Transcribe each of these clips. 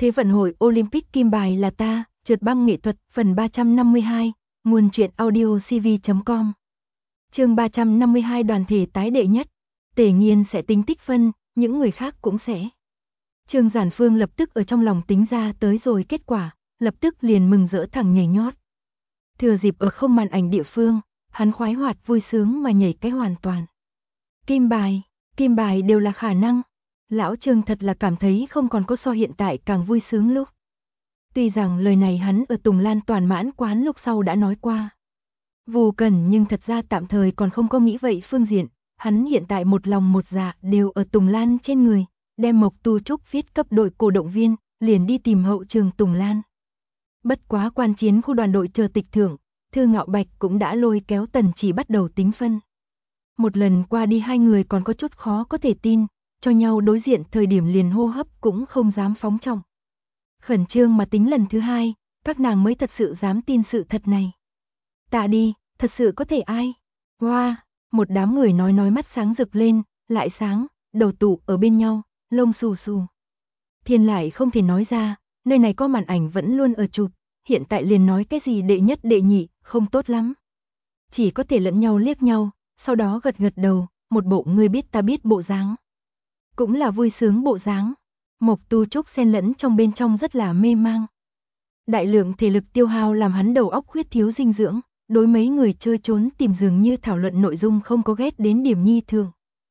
Thế vận hội Olympic kim bài là ta, trượt băng nghệ thuật, phần 352, nguồn truyện audio cv.com. Chương 352 đoàn thể tái đệ nhất. Tề Nghiên sẽ tính tích phân, những người khác cũng sẽ. Trương Giản Phương lập tức ở trong lòng tính ra tới rồi kết quả, lập tức liền mừng rỡ thẳng nhảy nhót. Thừa dịp ở không màn ảnh địa phương, hắn khoái hoạt vui sướng mà nhảy cái hoàn toàn. Kim bài đều là khả năng. Lão Trương thật là cảm thấy không còn có so hiện tại càng vui sướng lúc. Tuy rằng lời này hắn ở Tùng Lan toàn mãn quán lúc sau đã nói qua. Vô cần nhưng thật ra tạm thời còn không có nghĩ vậy phương diện, hắn hiện tại một lòng một dạ đều ở Tùng Lan trên người, đem Mộc Tu Trúc viết cấp đội cổ động viên, liền đi tìm hậu trường Tùng Lan. Bất quá quan chiến khu đoàn đội chờ tịch thưởng, Thư Ngạo Bạch cũng đã lôi kéo Tần Chỉ bắt đầu tính phân. Một lần qua đi hai người còn có chút khó có thể tin, cho nhau đối diện thời điểm liền hô hấp cũng không dám phóng trọng. Khẩn trương mà tính lần thứ hai, các nàng mới thật sự dám tin sự thật này. Tạ đi, thật sự có thể ai? Wow, một đám người nói mắt sáng rực lên, lại sáng, đầu tụ ở bên nhau, lông xù xù. Thiên lại không thể nói ra, nơi này có màn ảnh vẫn luôn ở chụp, hiện tại liền nói cái gì đệ nhất đệ nhị, không tốt lắm. Chỉ có thể lẫn nhau liếc nhau, sau đó gật đầu, một bộ ngươi biết ta biết bộ dáng. Cũng là vui sướng bộ dáng. Mộc Tu Trúc xen lẫn trong bên trong rất là mê mang. Đại lượng thể lực tiêu hao làm hắn đầu óc khuyết thiếu dinh dưỡng, đối mấy người chơi trốn tìm dường như thảo luận nội dung không có ghét đến điểm nhi thường.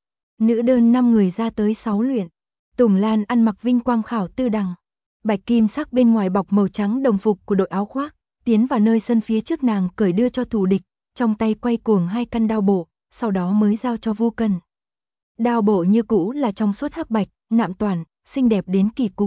Nữ đơn 5 người ra tới 6 luyện. Tùng Lan ăn mặc vinh quang khảo tư đằng. Bạch kim sắc bên ngoài bọc màu trắng đồng phục của đội áo khoác, tiến vào nơi sân phía trước nàng cởi đưa cho thù địch, trong tay quay cuồng 2 căn đao bổ, sau đó mới giao cho Vu Cần. Đao bổ như cũ là trong suốt hắc bạch, nạm toàn, xinh đẹp đến kỳ cục.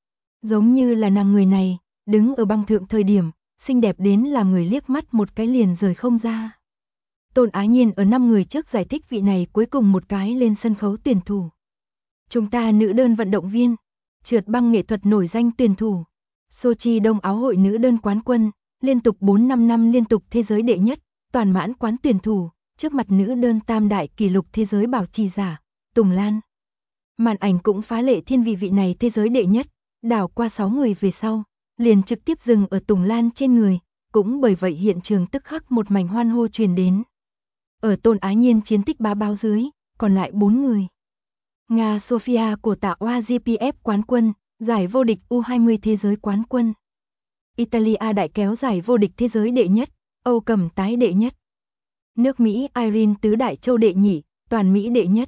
Giống như là nàng người này, đứng ở băng thượng thời điểm, xinh đẹp đến làm người liếc mắt một cái liền rời không ra. Tôn Ái Nhiên ở 5 người trước giải thích vị này cuối cùng một cái lên sân khấu tuyển thủ. Chúng ta nữ đơn vận động viên, trượt băng nghệ thuật nổi danh tuyển thủ, Sochi Đông Áo hội nữ đơn quán quân, liên tục 4-5 năm liên tục thế giới đệ nhất, toàn mãn quán tuyển thủ, trước mặt nữ đơn tam đại kỷ lục thế giới bảo trì giả, Tùng Lan. Màn ảnh cũng phá lệ thiên vị này thế giới đệ nhất, đảo qua 6 người về sau, liền trực tiếp dừng ở Tùng Lan trên người, cũng bởi vậy hiện trường tức khắc một mảnh hoan hô truyền đến. Ở Tôn Ái Nhiên chiến tích bá báo dưới, còn lại 4 người. Nga Sofia của Tạ Oa GPF quán quân, giải vô địch U20 thế giới quán quân. Italia đại kéo giải vô địch thế giới đệ nhất, Âu Cầm tái đệ nhất. Nước Mỹ Irene tứ đại châu đệ nhị, toàn Mỹ đệ nhất.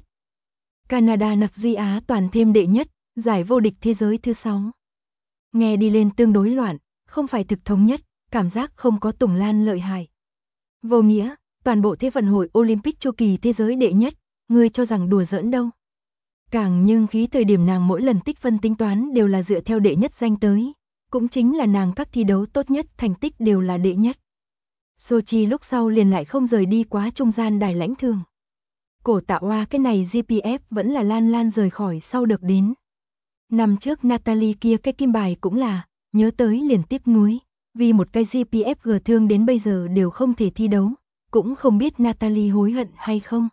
Canada Nặc Duy Á toàn thêm đệ nhất, giải vô địch thế giới thứ 6. Nghe đi lên tương đối loạn, không phải thực thống nhất, cảm giác không có Tùng Lan lợi hại. Vô nghĩa, toàn bộ thế vận hội Olympic chu kỳ thế giới đệ nhất, ngươi cho rằng đùa giỡn đâu. Càng nhưng khí thời điểm nàng mỗi lần tích phân tính toán đều là dựa theo đệ nhất danh tới, cũng chính là nàng các thi đấu tốt nhất thành tích đều là đệ nhất. Sochi lúc sau liền lại không rời đi quá trung gian đài lãnh thường. Cổ Tạ Oa cái này GPF vẫn là Lan rời khỏi sau được đến. Năm trước Natalie kia cái kim bài cũng là, nhớ tới liền tiếc nuối, vì một cái GPF gờ thương đến bây giờ đều không thể thi đấu, cũng không biết Natalie hối hận hay không.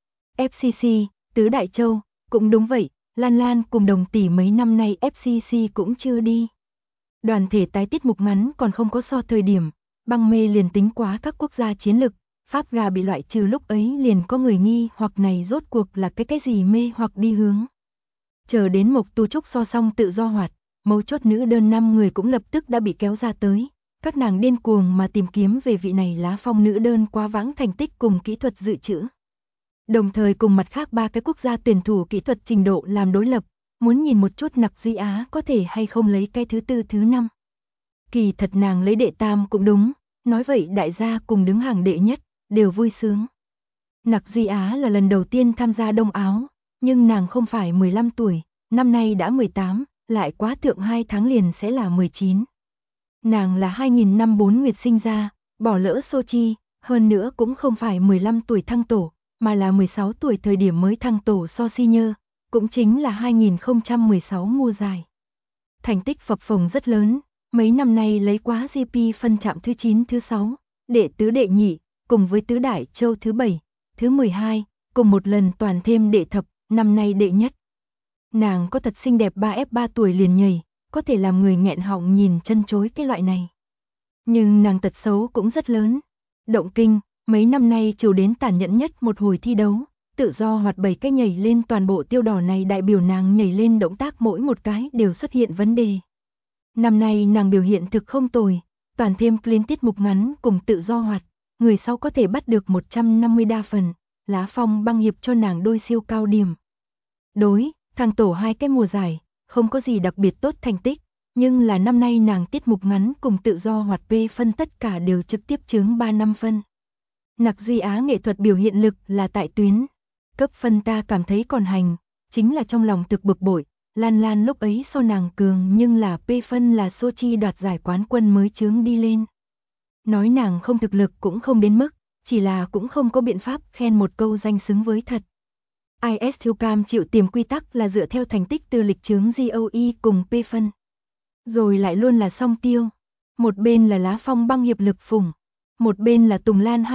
FCC, tứ đại châu, cũng đúng vậy, Lan cùng đồng tỷ mấy năm nay FCC cũng chưa đi. Đoàn thể tái tiết mục ngắn còn không có so thời điểm, băng mê liền tính quá các quốc gia chiến lực, Pháp gà bị loại trừ lúc ấy liền có người nghi hoặc này rốt cuộc là cái gì mê hoặc đi hướng. Chờ đến Mộc Tu Trúc so xong tự do hoạt, mấu chốt nữ đơn 5 người cũng lập tức đã bị kéo ra tới, các nàng điên cuồng mà tìm kiếm về vị này lá phong nữ đơn quá vãng thành tích cùng kỹ thuật dự trữ. Đồng thời cùng mặt khác 3 cái quốc gia tuyển thủ kỹ thuật trình độ làm đối lập, muốn nhìn một chút Nặc Duy Á có thể hay không lấy cái thứ 4 thứ 5. Kỳ thật nàng lấy đệ tam cũng đúng, nói vậy đại gia cùng đứng hàng đệ nhất, đều vui sướng. Nặc Duy Á là lần đầu tiên tham gia Đông Áo, nhưng nàng không phải 15 tuổi, năm nay đã 18, lại quá thượng 2 tháng liền sẽ là 19. Nàng là 2000 năm 4 nguyệt sinh ra, bỏ lỡ Sochi, hơn nữa cũng không phải 15 tuổi thăng tổ, mà là 16 tuổi thời điểm mới thăng tổ so senior, cũng chính là 2016 mùa giải. Thành tích phập phồng rất lớn, mấy năm nay lấy quá GP phân chạm thứ 9 thứ 6, đệ tứ đệ nhị, cùng với tứ đại châu thứ 7, thứ 12, cùng một lần toàn thêm đệ thập, năm nay đệ nhất. Nàng có thật xinh đẹp 3F3 tuổi liền nhảy, có thể làm người nghẹn họng nhìn chân chối cái loại này. Nhưng nàng tật xấu cũng rất lớn. Động kinh, mấy năm nay chiều đến tàn nhẫn nhất một hồi thi đấu, tự do hoạt 7 cái nhảy lên toàn bộ tiêu đỏ này đại biểu nàng nhảy lên động tác mỗi một cái đều xuất hiện vấn đề. Năm nay nàng biểu hiện thực không tồi, toàn thêm clean tiết mục ngắn cùng tự do hoạt, người sau có thể bắt được 150 đa phần, lá phong băng hiệp cho nàng đôi siêu cao điểm. Đối, thằng tổ 2 cái mùa giải, không có gì đặc biệt tốt thành tích, nhưng là năm nay nàng tiết mục ngắn cùng tự do hoạt P phân tất cả đều trực tiếp chướng 3-5 phân. Nặc Duy Á nghệ thuật biểu hiện lực là tại tuyến. Cấp phân ta cảm thấy còn hành, chính là trong lòng thực bực bội, Lan Lan lúc ấy so nàng cường nhưng là P phân là Sochi đoạt giải quán quân mới chướng đi lên. Nói nàng không thực lực cũng không đến mức, chỉ là cũng không có biện pháp khen một câu danh xứng với thật. IS Thiêu Cam chịu tìm quy tắc là dựa theo thành tích từ lịch chướng GOE cùng P phân. Rồi lại luôn là song tiêu. Một bên là lá phong băng hiệp lực phủng. Một bên là Tùng Lan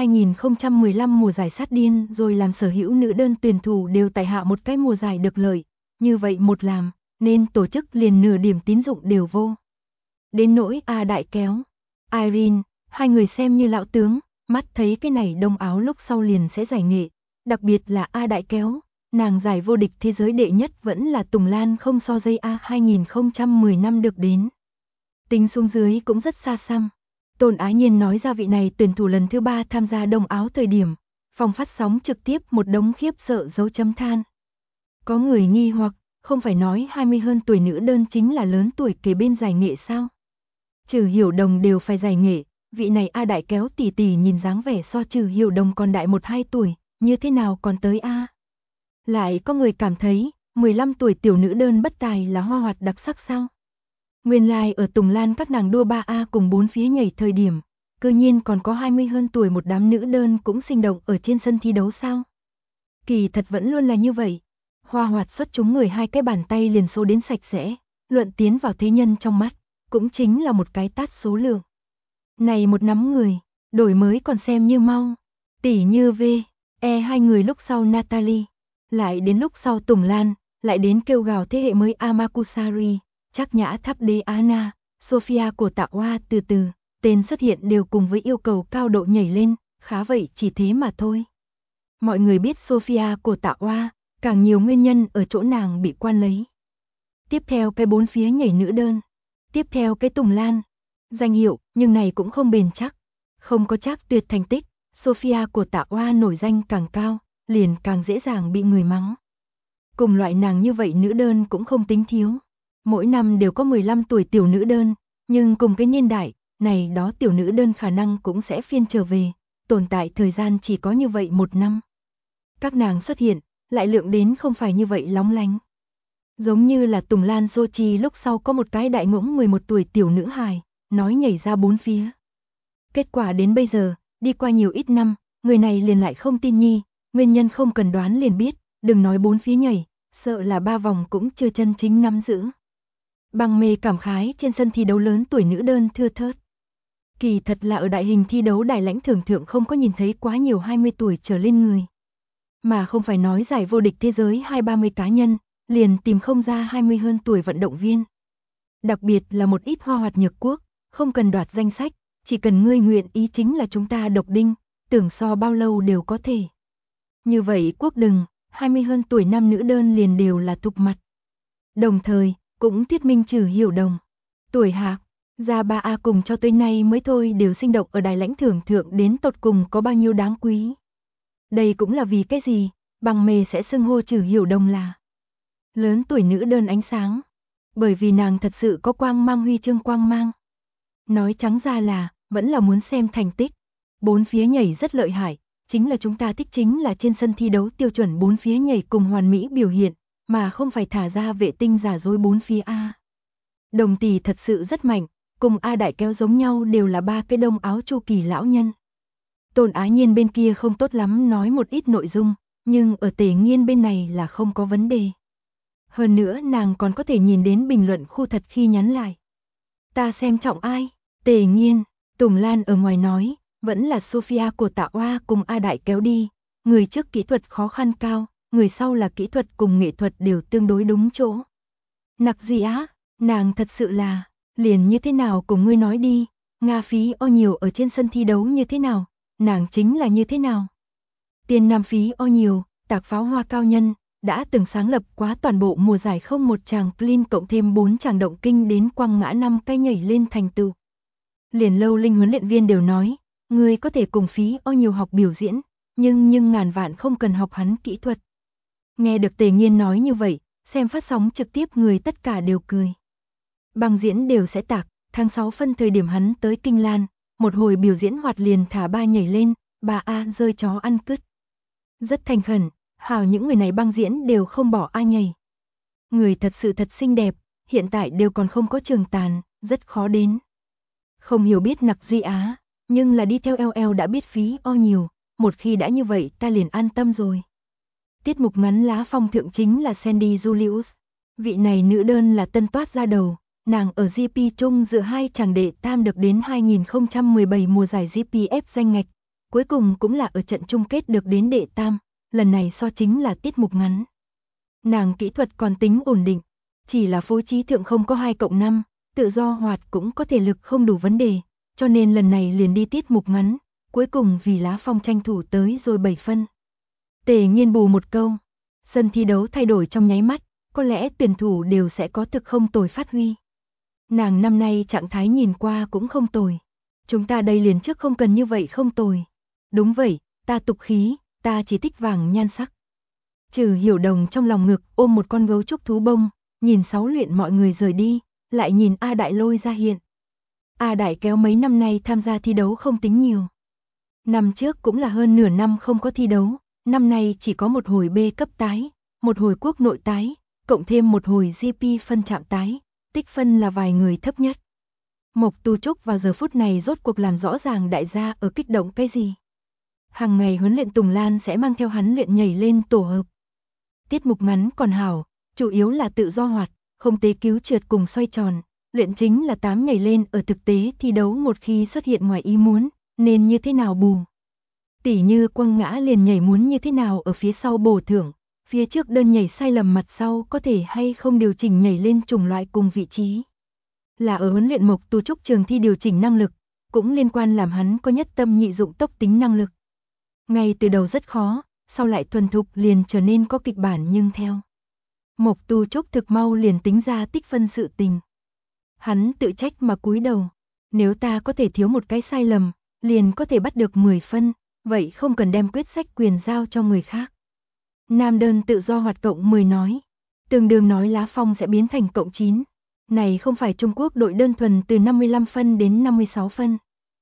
2015 mùa giải sát điên rồi làm sở hữu nữ đơn tuyển thủ đều tại hạ một cái mùa giải được lợi. Như vậy một làm, nên tổ chức liền nửa điểm tín dụng đều vô. Đến nỗi A Đại kéo, Irene, hai người xem như lão tướng, mắt thấy cái này đông áo lúc sau liền sẽ giải nghệ. Đặc biệt là A Đại kéo, nàng giải vô địch thế giới đệ nhất vẫn là Tùng Lan không so dây A 2010 năm được đến. Tính xuống dưới cũng rất xa xăm. Tôn Ái Nhiên nói ra vị này tuyển thủ lần thứ 3 tham gia đông áo thời điểm, phòng phát sóng trực tiếp một đống khiếp sợ dấu chấm than. Có người nghi hoặc, không phải nói 20 hơn tuổi nữ đơn chính là lớn tuổi kế bên giải nghệ sao? Trừ Hiểu Đồng đều phải giải nghệ, vị này A Đại kéo tỷ tỷ nhìn dáng vẻ so Trừ Hiểu Đồng còn đại 1-2 tuổi, như thế nào còn tới A? Lại có người cảm thấy, 15 tuổi tiểu nữ đơn bất tài là hoa hoạt đặc sắc sao? Nguyên lai ở Tùng Lan các nàng đua 3A cùng 4 phía nhảy thời điểm, cơ nhiên còn có 20 hơn tuổi một đám nữ đơn cũng sinh động ở trên sân thi đấu sao? Kỳ thật vẫn luôn là như vậy. Hoa hoạt xuất chúng người 2 cái bàn tay liền số đến sạch sẽ, luận tiến vào thế nhân trong mắt, cũng chính là một cái tát số lượng. Này một nắm người, đổi mới còn xem như mau, tỷ như V, E hai người lúc sau Natalie, lại đến lúc sau Tùng Lan, lại đến kêu gào thế hệ mới Amakusari, Trác Nhã Tháp Đế Anna, Sophia của Tạ Hoa từ từ, tên xuất hiện đều cùng với yêu cầu cao độ nhảy lên, khá vậy chỉ thế mà thôi. Mọi người biết Sophia của Tạ Hoa, càng nhiều nguyên nhân ở chỗ nàng bị quan lấy. Tiếp theo cái 4 phía nhảy nữ đơn, tiếp theo cái Tùng Lan, danh hiệu, nhưng này cũng không bền chắc, không có chắc tuyệt thành tích, Sophia của Tạ Hoa nổi danh càng cao, liền càng dễ dàng bị người mắng. Cùng loại nàng như vậy nữ đơn cũng không tính thiếu. Mỗi năm đều có 15 tuổi tiểu nữ đơn, nhưng cùng cái niên đại, này đó tiểu nữ đơn khả năng cũng sẽ phiên trở về, tồn tại thời gian chỉ có như vậy 1 năm. Các nàng xuất hiện, lại lượng đến không phải như vậy lóng lánh. Giống như là Tùng Lan Sochi lúc sau có một cái đại ngỗng 11 tuổi tiểu nữ hài, nói nhảy ra 4 phía. Kết quả đến bây giờ, đi qua nhiều ít năm, người này liền lại không tin nhi, nguyên nhân không cần đoán liền biết, đừng nói 4 phía nhảy, sợ là 3 vòng cũng chưa chân chính nắm giữ. Bằng mê cảm khái trên sân thi đấu lớn tuổi nữ đơn thưa thớt. Kỳ thật là ở đại hình thi đấu đài lãnh thưởng thượng không có nhìn thấy quá nhiều 20 tuổi trở lên người. Mà không phải nói giải vô địch thế giới 20-30 cá nhân, liền tìm không ra 20 hơn tuổi vận động viên. Đặc biệt là một ít hoa hoạt nhược quốc, không cần đoạt danh sách, chỉ cần ngươi nguyện ý chính là chúng ta độc đinh, tưởng so bao lâu đều có thể. Như vậy quốc đừng, 20 hơn tuổi nam nữ đơn liền đều là thục mặt. Đồng thời, cũng thuyết minh Trừ Hiểu Đồng. Tuổi hạc, ra 3A cùng cho tới nay mới thôi đều sinh động ở đài lãnh thưởng thượng đến tột cùng có bao nhiêu đáng quý. Đây cũng là vì cái gì, bằng mê sẽ xưng hô Trừ Hiểu Đồng là lớn tuổi nữ đơn ánh sáng. Bởi vì nàng thật sự có quang mang huy chương quang mang. Nói trắng ra là, vẫn là muốn xem thành tích. 4 phía nhảy rất lợi hại, chính là chúng ta thích chính là trên sân thi đấu tiêu chuẩn 4 phía nhảy cùng hoàn mỹ biểu hiện, mà không phải thả ra vệ tinh giả dối 4 phía A. Đồng tỷ thật sự rất mạnh, cùng A Đại kéo giống nhau đều là 3 cái đông áo Chu Kỳ lão nhân. Tôn Ái Nhiên bên kia không tốt lắm nói một ít nội dung, nhưng ở Tề Nghiên bên này là không có vấn đề. Hơn nữa nàng còn có thể nhìn đến bình luận khu thật khi nhắn lại. Ta xem trọng ai? Tề Nghiên, Tùng Lan ở ngoài nói, vẫn là Sophia của Tạ Hoa cùng A Đại kéo đi. Người trước kỹ thuật khó khăn cao, người sau là kỹ thuật cùng nghệ thuật đều tương đối đúng chỗ. Nặc Duy Á, Nàng thật sự là, liền như thế nào cùng ngươi nói đi, Nga Phí O nhiều ở trên sân thi đấu như thế nào, nàng chính là như thế nào. Tiên Nam Phí O nhiều, tạc pháo hoa cao nhân, đã từng sáng lập quá toàn bộ mùa giải không một chàng clean cộng thêm 4 chàng động kinh đến quăng ngã 5 cái nhảy lên thành tựu. Liền Lâu Linh huấn luyện viên đều nói, ngươi có thể cùng Phí O nhiều học biểu diễn, nhưng ngàn vạn không cần học hắn kỹ thuật. Nghe được Tề Nghiên nói như vậy, xem phát sóng trực tiếp người tất cả đều cười. Băng diễn đều sẽ tạc, tháng 6 phân thời điểm hắn tới Kinh Lan, một hồi biểu diễn hoạt liền thả ba nhảy lên, bà A rơi chó ăn cứt. Rất thành khẩn, hào những người này băng diễn đều không bỏ ai nhảy. Người thật sự thật xinh đẹp, hiện tại đều còn không có trường tàn, rất khó đến. Không hiểu biết Nặc Duy Á, nhưng là đi theo LL đã biết Phí O nhiều, một khi đã như vậy ta liền an tâm rồi. Tiết mục ngắn lá phong thượng chính là Sandy Julius. Vị này nữ đơn là tân toát ra đầu, nàng ở GP chung giữa hai chàng đệ tam được đến 2017 mùa giải GPF danh ngạch, cuối cùng cũng là ở trận chung kết được đến đệ tam, lần này so chính là tiết mục ngắn. Nàng kỹ thuật còn tính ổn định, chỉ là phối trí thượng không có 2+5, tự do hoạt cũng có thể lực không đủ vấn đề, cho nên lần này liền đi tiết mục ngắn, cuối cùng vì lá phong tranh thủ tới rồi 7 phân. Tề Nghiên bù một câu, sân thi đấu thay đổi trong nháy mắt, có lẽ tuyển thủ đều sẽ có thực không tồi phát huy. Nàng năm nay trạng thái nhìn qua cũng không tồi. Chúng ta đây liền trước không cần như vậy không tồi. Đúng vậy, ta tục khí, ta chỉ thích vàng nhan sắc. Trừ Hiểu Đồng trong lòng ngực ôm một con gấu trúc thú bông, nhìn Sáu Luyện mọi người rời đi, lại nhìn A Đại lôi ra hiện. A Đại kéo mấy năm nay tham gia thi đấu không tính nhiều. Năm trước cũng là hơn nửa năm không có thi đấu, năm nay chỉ có một hồi B cấp tái, một hồi quốc nội tái, cộng thêm một hồi GP phân chạm tái, tích phân là vài người thấp nhất. Mộc Tu Trúc vào giờ phút này rốt cuộc làm rõ ràng đại gia ở kích động cái gì. Hàng ngày huấn luyện Tùng Lan sẽ mang theo hắn luyện nhảy lên tổ hợp. Tiết mục ngắn còn hảo, chủ yếu là tự do hoạt, không tế cứu trượt cùng xoay tròn, luyện chính là 8 nhảy lên ở thực tế thi đấu một khi xuất hiện ngoài ý muốn, nên như thế nào bù. Tỉ như quăng ngã liền nhảy muốn như thế nào ở phía sau bổ thưởng, phía trước đơn nhảy sai lầm mặt sau có thể hay không điều chỉnh nhảy lên chủng loại cùng vị trí. Là ở huấn luyện Mộc Tu Trúc trường thi điều chỉnh năng lực, cũng liên quan làm hắn có nhất tâm nhị dụng tốc tính năng lực. Ngay từ đầu rất khó, sau lại thuần thục liền trở nên có kịch bản nhưng theo. Mộc Tu Trúc thực mau liền tính ra tích phân sự tình. Hắn tự trách mà cúi đầu, nếu ta có thể thiếu một cái sai lầm, liền có thể bắt được 10 phân, vậy không cần đem quyết sách quyền giao cho người khác. Nam đơn tự do hoạt cộng 10 nói, tương đương nói lá phong sẽ biến thành cộng 9. Này không phải Trung Quốc đội đơn thuần từ 55 phân đến 56 phân,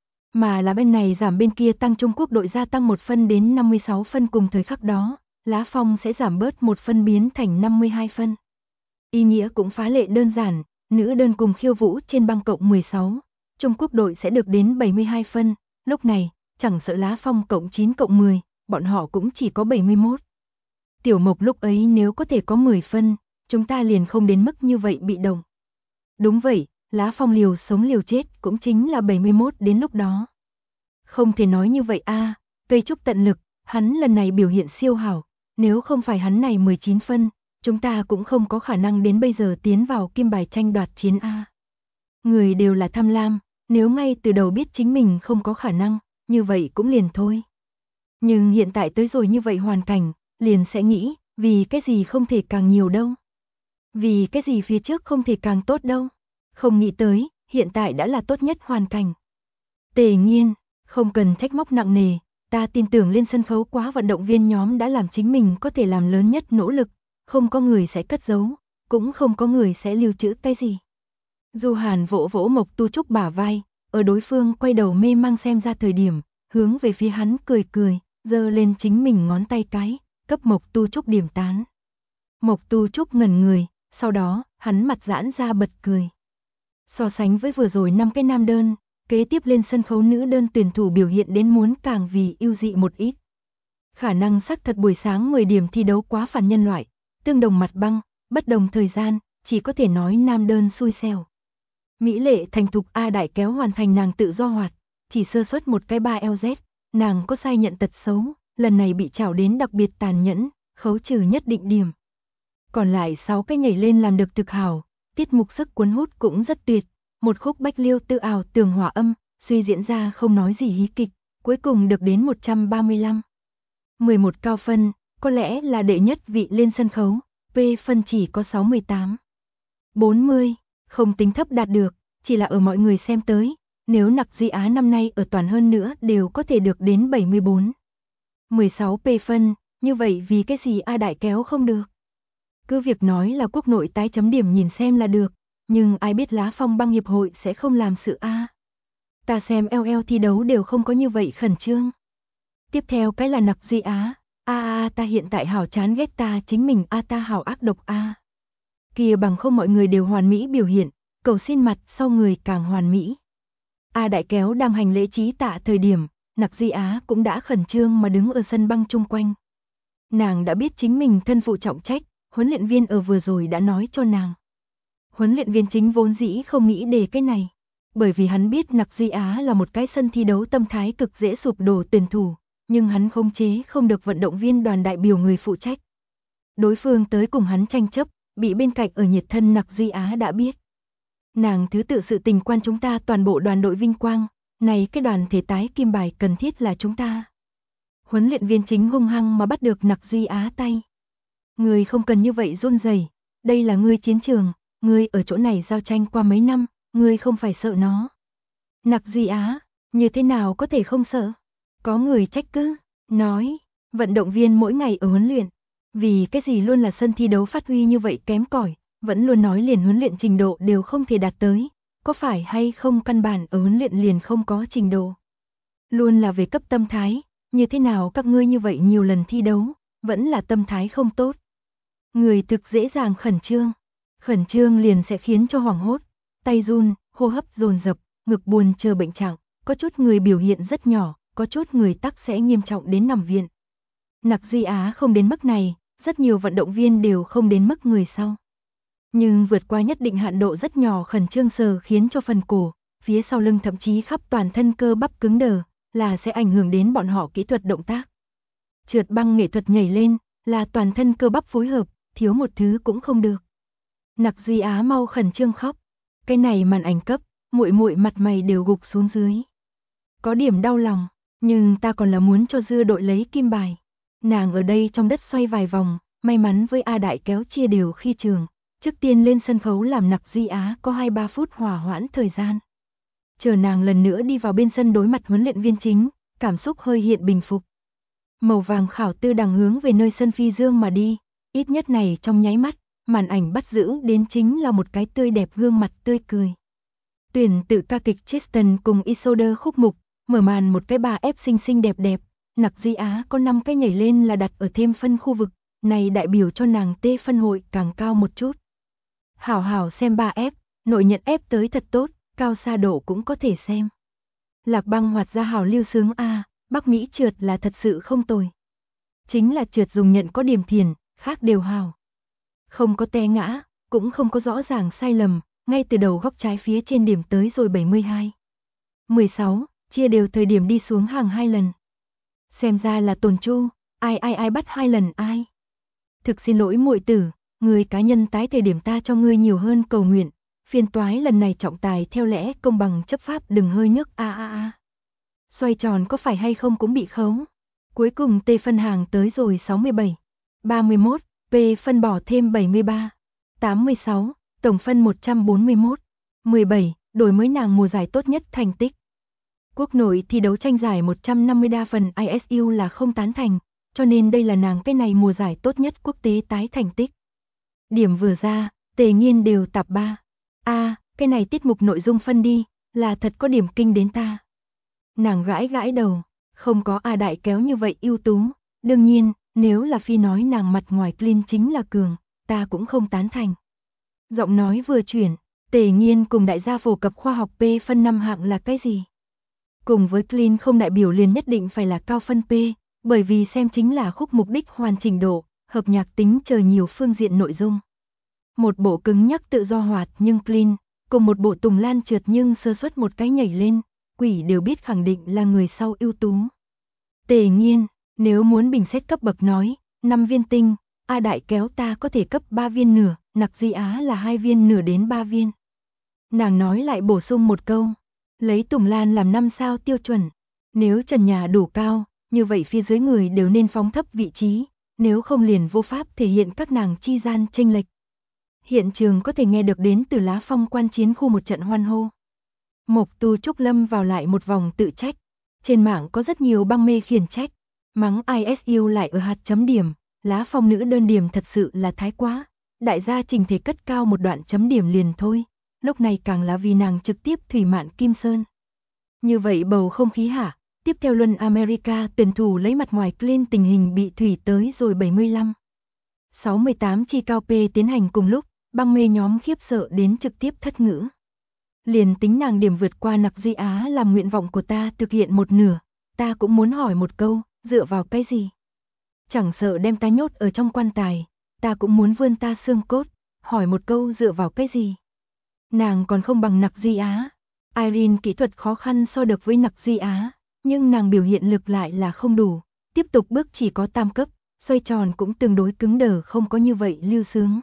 mà là bên này giảm bên kia tăng, Trung Quốc đội gia tăng 1 phân đến 56 phân, cùng thời khắc đó, lá phong sẽ giảm bớt 1 phân biến thành 52 phân. Ý nghĩa cũng phá lệ đơn giản, nữ đơn cùng khiêu vũ trên băng cộng 16, Trung Quốc đội sẽ được đến 72 phân, lúc này, chẳng sợ lá phong cộng 9 cộng 10, bọn họ cũng chỉ có 71. Tiểu Mộc lúc ấy nếu có thể có 10 phân, chúng ta liền không đến mức như vậy bị động. Đúng vậy, lá phong liều sống liều chết cũng chính là 71 đến lúc đó. Không thể nói như vậy a, Cây Trúc tận lực, hắn lần này biểu hiện siêu hảo, nếu không phải hắn này 19 phân, chúng ta cũng không có khả năng đến bây giờ tiến vào kim bài tranh đoạt chiến a. Người đều là tham lam, nếu ngay từ đầu biết chính mình không có khả năng, như vậy cũng liền thôi. Nhưng hiện tại tới rồi như vậy hoàn cảnh, liền sẽ nghĩ, vì cái gì không thể càng nhiều đâu? Vì cái gì phía trước không thể càng tốt đâu? Không nghĩ tới, hiện tại đã là tốt nhất hoàn cảnh. Tề Nghiên, không cần trách móc nặng nề, ta tin tưởng lên sân khấu quá vận động viên nhóm đã làm chính mình có thể làm lớn nhất nỗ lực, không có người sẽ cất giấu, cũng không có người sẽ lưu trữ cái gì. Du Hàn vỗ vỗ Mộc Tu Trúc bả vai, ở đối phương quay đầu mê mang xem ra thời điểm, hướng về phía hắn cười cười, giơ lên chính mình ngón tay cái, cấp Mộc Tu Trúc điểm tán. Mộc Tu Trúc ngẩn người, sau đó, hắn mặt giãn ra bật cười. So sánh với vừa rồi 5 cái nam đơn, kế tiếp lên sân khấu nữ đơn tuyển thủ biểu hiện đến muốn càng vì ưu dị một ít. Khả năng xác thật buổi sáng 10 điểm thi đấu quá phản nhân loại, tương đồng mặt băng, bất đồng thời gian, chỉ có thể nói nam đơn xui xẻo. Mỹ lệ thành thục A Đại kéo hoàn thành nàng tự do hoạt, chỉ sơ suất một cái 3LZ, nàng có sai nhận tật xấu, lần này bị trảo đến đặc biệt tàn nhẫn, khấu trừ nhất định điểm. Còn lại 6 cái nhảy lên làm được thực hảo, tiết mục sức cuốn hút cũng rất tuyệt, một khúc bách liêu tự ảo tường hòa âm, suy diễn ra không nói gì hí kịch, cuối cùng được đến 135. 11 cao phân, có lẽ là đệ nhất vị lên sân khấu, P phân chỉ có 68. 40, không tính thấp đạt được, chỉ là ở mọi người xem tới, nếu Nặc Duy Á năm nay ở toàn hơn nữa đều có thể được đến 74. 16 P phân, như vậy vì cái gì A Đại kéo không được? Cứ việc nói là quốc nội tái chấm điểm nhìn xem là được, nhưng ai biết Lá Phong Băng Hiệp hội sẽ không làm sự A. Ta xem LL thi đấu đều không có như vậy khẩn trương. Tiếp theo cái là Nặc Duy Á, ta hiện tại hảo chán ghét ta chính mình ta hảo ác độc Kia bằng không mọi người đều hoàn mỹ biểu hiện, cầu xin mặt sau người càng hoàn mỹ. Đại kéo đang hành lễ chí tạ thời điểm, Nặc Duy Á cũng đã khẩn trương mà đứng ở sân băng chung quanh. Nàng đã biết chính mình thân phụ trọng trách, huấn luyện viên ở vừa rồi đã nói cho nàng. Huấn luyện viên chính vốn dĩ không nghĩ đề cái này, bởi vì hắn biết Nặc Duy Á là một cái sân thi đấu tâm thái cực dễ sụp đổ tuyển thủ, nhưng hắn khống chế không được vận động viên đoàn đại biểu người phụ trách. Đối phương tới cùng hắn tranh chấp, bị bên cạnh ở nhiệt thân Nặc Duy Á đã biết. Nàng thứ tự sự tình quan chúng ta toàn bộ đoàn đội vinh quang, này cái đoàn thể tái kim bài cần thiết là chúng ta. Huấn luyện viên chính hung hăng mà bắt được Nặc Duy Á tay. Ngươi không cần như vậy run rẩy, đây là ngươi chiến trường, ngươi ở chỗ này giao tranh qua mấy năm, ngươi không phải sợ nó. Nặc Duy Á, như thế nào có thể không sợ? Có người trách cứ, nói, vận động viên mỗi ngày ở huấn luyện, vì cái gì luôn là sân thi đấu phát huy như vậy kém cỏi, vẫn luôn nói liền huấn luyện trình độ đều không thể đạt tới, có phải hay không căn bản ở huấn luyện liền không có trình độ. Luôn là về cấp tâm thái, như thế nào các ngươi như vậy nhiều lần thi đấu, vẫn là tâm thái không tốt. Người thực dễ dàng khẩn trương liền sẽ khiến cho hoảng hốt, tay run, hô hấp dồn dập, ngực buồn chờ bệnh trạng, có chút người biểu hiện rất nhỏ, có chút người tắc sẽ nghiêm trọng đến nằm viện. Nặc Duy Á không đến mức này, rất nhiều vận động viên đều không đến mức người sau. Nhưng vượt qua nhất định hạn độ rất nhỏ khẩn trương sờ khiến cho phần cổ, phía sau lưng thậm chí khắp toàn thân cơ bắp cứng đờ, là sẽ ảnh hưởng đến bọn họ kỹ thuật động tác. Trượt băng nghệ thuật nhảy lên, là toàn thân cơ bắp phối hợp, thiếu một thứ cũng không được. Nặc Duy Á mau khẩn trương khóc, cái này màn ảnh cấp, muội muội mặt mày đều gục xuống dưới. Có điểm đau lòng, nhưng ta còn là muốn cho dưa đội lấy kim bài. Nàng ở đây trong đất xoay vài vòng, may mắn với A Đại kéo chia đều khi trường. Trước tiên lên sân khấu làm Nặc Duy Á có 2-3 phút hòa hoãn thời gian. Chờ nàng lần nữa đi vào bên sân đối mặt huấn luyện viên chính, cảm xúc hơi hiện bình phục. Màu vàng khảo tư đằng hướng về nơi sân phi dương mà đi, ít nhất này trong nháy mắt, màn ảnh bắt giữ đến chính là một cái tươi đẹp gương mặt tươi cười. Tuyển tự ca kịch Tristan cùng Isolde khúc mục, mở màn một cái 3F xinh xinh đẹp đẹp, Nặc Duy Á có 5 cái nhảy lên là đặt ở thêm phân khu vực, này đại biểu cho nàng tê phân hội càng cao một chút. Hảo hảo xem 3F, nội nhận ép tới thật tốt, cao xa độ cũng có thể xem. Lạc Băng hoạt ra hảo lưu sướng Bắc Mỹ trượt là thật sự không tồi. Chính là trượt dùng nhận có điểm thiền, khác đều hảo. Không có té ngã, cũng không có rõ ràng sai lầm, ngay từ đầu góc trái phía trên điểm tới rồi 72. 16, chia đều thời điểm đi xuống hàng 2 lần. Xem ra là Tồn Chu, ai bắt 2 lần ai. Thực xin lỗi muội tử, người cá nhân tái thời điểm ta cho ngươi nhiều hơn cầu nguyện, phiền toái lần này trọng tài theo lẽ công bằng chấp pháp đừng hơi nước Xoay tròn có phải hay không cũng bị khấu. Cuối cùng T phân hàng tới rồi 67, 31, P phân bỏ thêm 73, 86, tổng phân 141, 17, đổi mới nàng mùa giải tốt nhất thành tích. Quốc nội thi đấu tranh giải 150 đa phần ISU là không tán thành, cho nên đây là nàng cái này mùa giải tốt nhất quốc tế tái thành tích. Điểm vừa ra, Tề Nghiên đều tạp 3. Cái này tiết mục nội dung phân đi, là thật có điểm kinh đến ta. Nàng gãi gãi đầu, không có A Đại kéo như vậy ưu tú, đương nhiên, nếu là phi nói nàng mặt ngoài clean chính là cường, ta cũng không tán thành. Giọng nói vừa chuyển, Tề Nghiên cùng đại gia phổ cập khoa học P phân 5 hạng là cái gì? Cùng với clean không đại biểu liền nhất định phải là cao phân P, bởi vì xem chính là khúc mục đích hoàn chỉnh độ, hợp nhạc tính chờ nhiều phương diện nội dung. Một bộ cứng nhắc tự do hoạt nhưng clean, cùng một bộ tùng lan trượt nhưng sơ suất một cái nhảy lên, quỷ đều biết khẳng định là người sau ưu tú. Tề Nghiên, nếu muốn bình xét cấp bậc nói, 5 viên tinh, A Đại kéo ta có thể cấp 3 viên nửa, Nặc Duy Á là 2 viên nửa đến 3 viên. Nàng nói lại bổ sung một câu, lấy Tùng Lan làm 5 sao tiêu chuẩn. Nếu trần nhà đủ cao, như vậy phía dưới người đều nên phóng thấp vị trí, nếu không liền vô pháp thể hiện các nàng chi gian chênh lệch. Hiện trường có thể nghe được đến từ Lá Phong quan chiến khu một trận hoan hô. Mộc Tu Trúc lâm vào lại một vòng tự trách. Trên mạng có rất nhiều băng mê khiển trách, mắng ISU lại ở hạt chấm điểm, Lá Phong nữ đơn điểm thật sự là thái quá. Đại gia trình thể cất cao một đoạn chấm điểm liền thôi, lúc này càng là vì nàng trực tiếp thủy mạn Kim Sơn. Như vậy bầu không khí hả? Tiếp theo luân America tuyển thủ lấy mặt ngoài clean tình hình bị thủy tới rồi 75. 68 chi cao P tiến hành cùng lúc, băng mê nhóm khiếp sợ đến trực tiếp thất ngữ. Liền tính nàng điểm vượt qua Nặc Duy Á làm nguyện vọng của ta thực hiện một nửa, ta cũng muốn hỏi một câu, dựa vào cái gì? Chẳng sợ đem ta nhốt ở trong quan tài, ta cũng muốn vươn ta xương cốt, hỏi một câu dựa vào cái gì? Nàng còn không bằng Nặc Duy Á. Irene kỹ thuật khó khăn so được với Nặc Duy Á, nhưng nàng biểu hiện lực lại là không đủ, tiếp tục bước chỉ có tam cấp, xoay tròn cũng tương đối cứng đờ không có như vậy lưu sướng.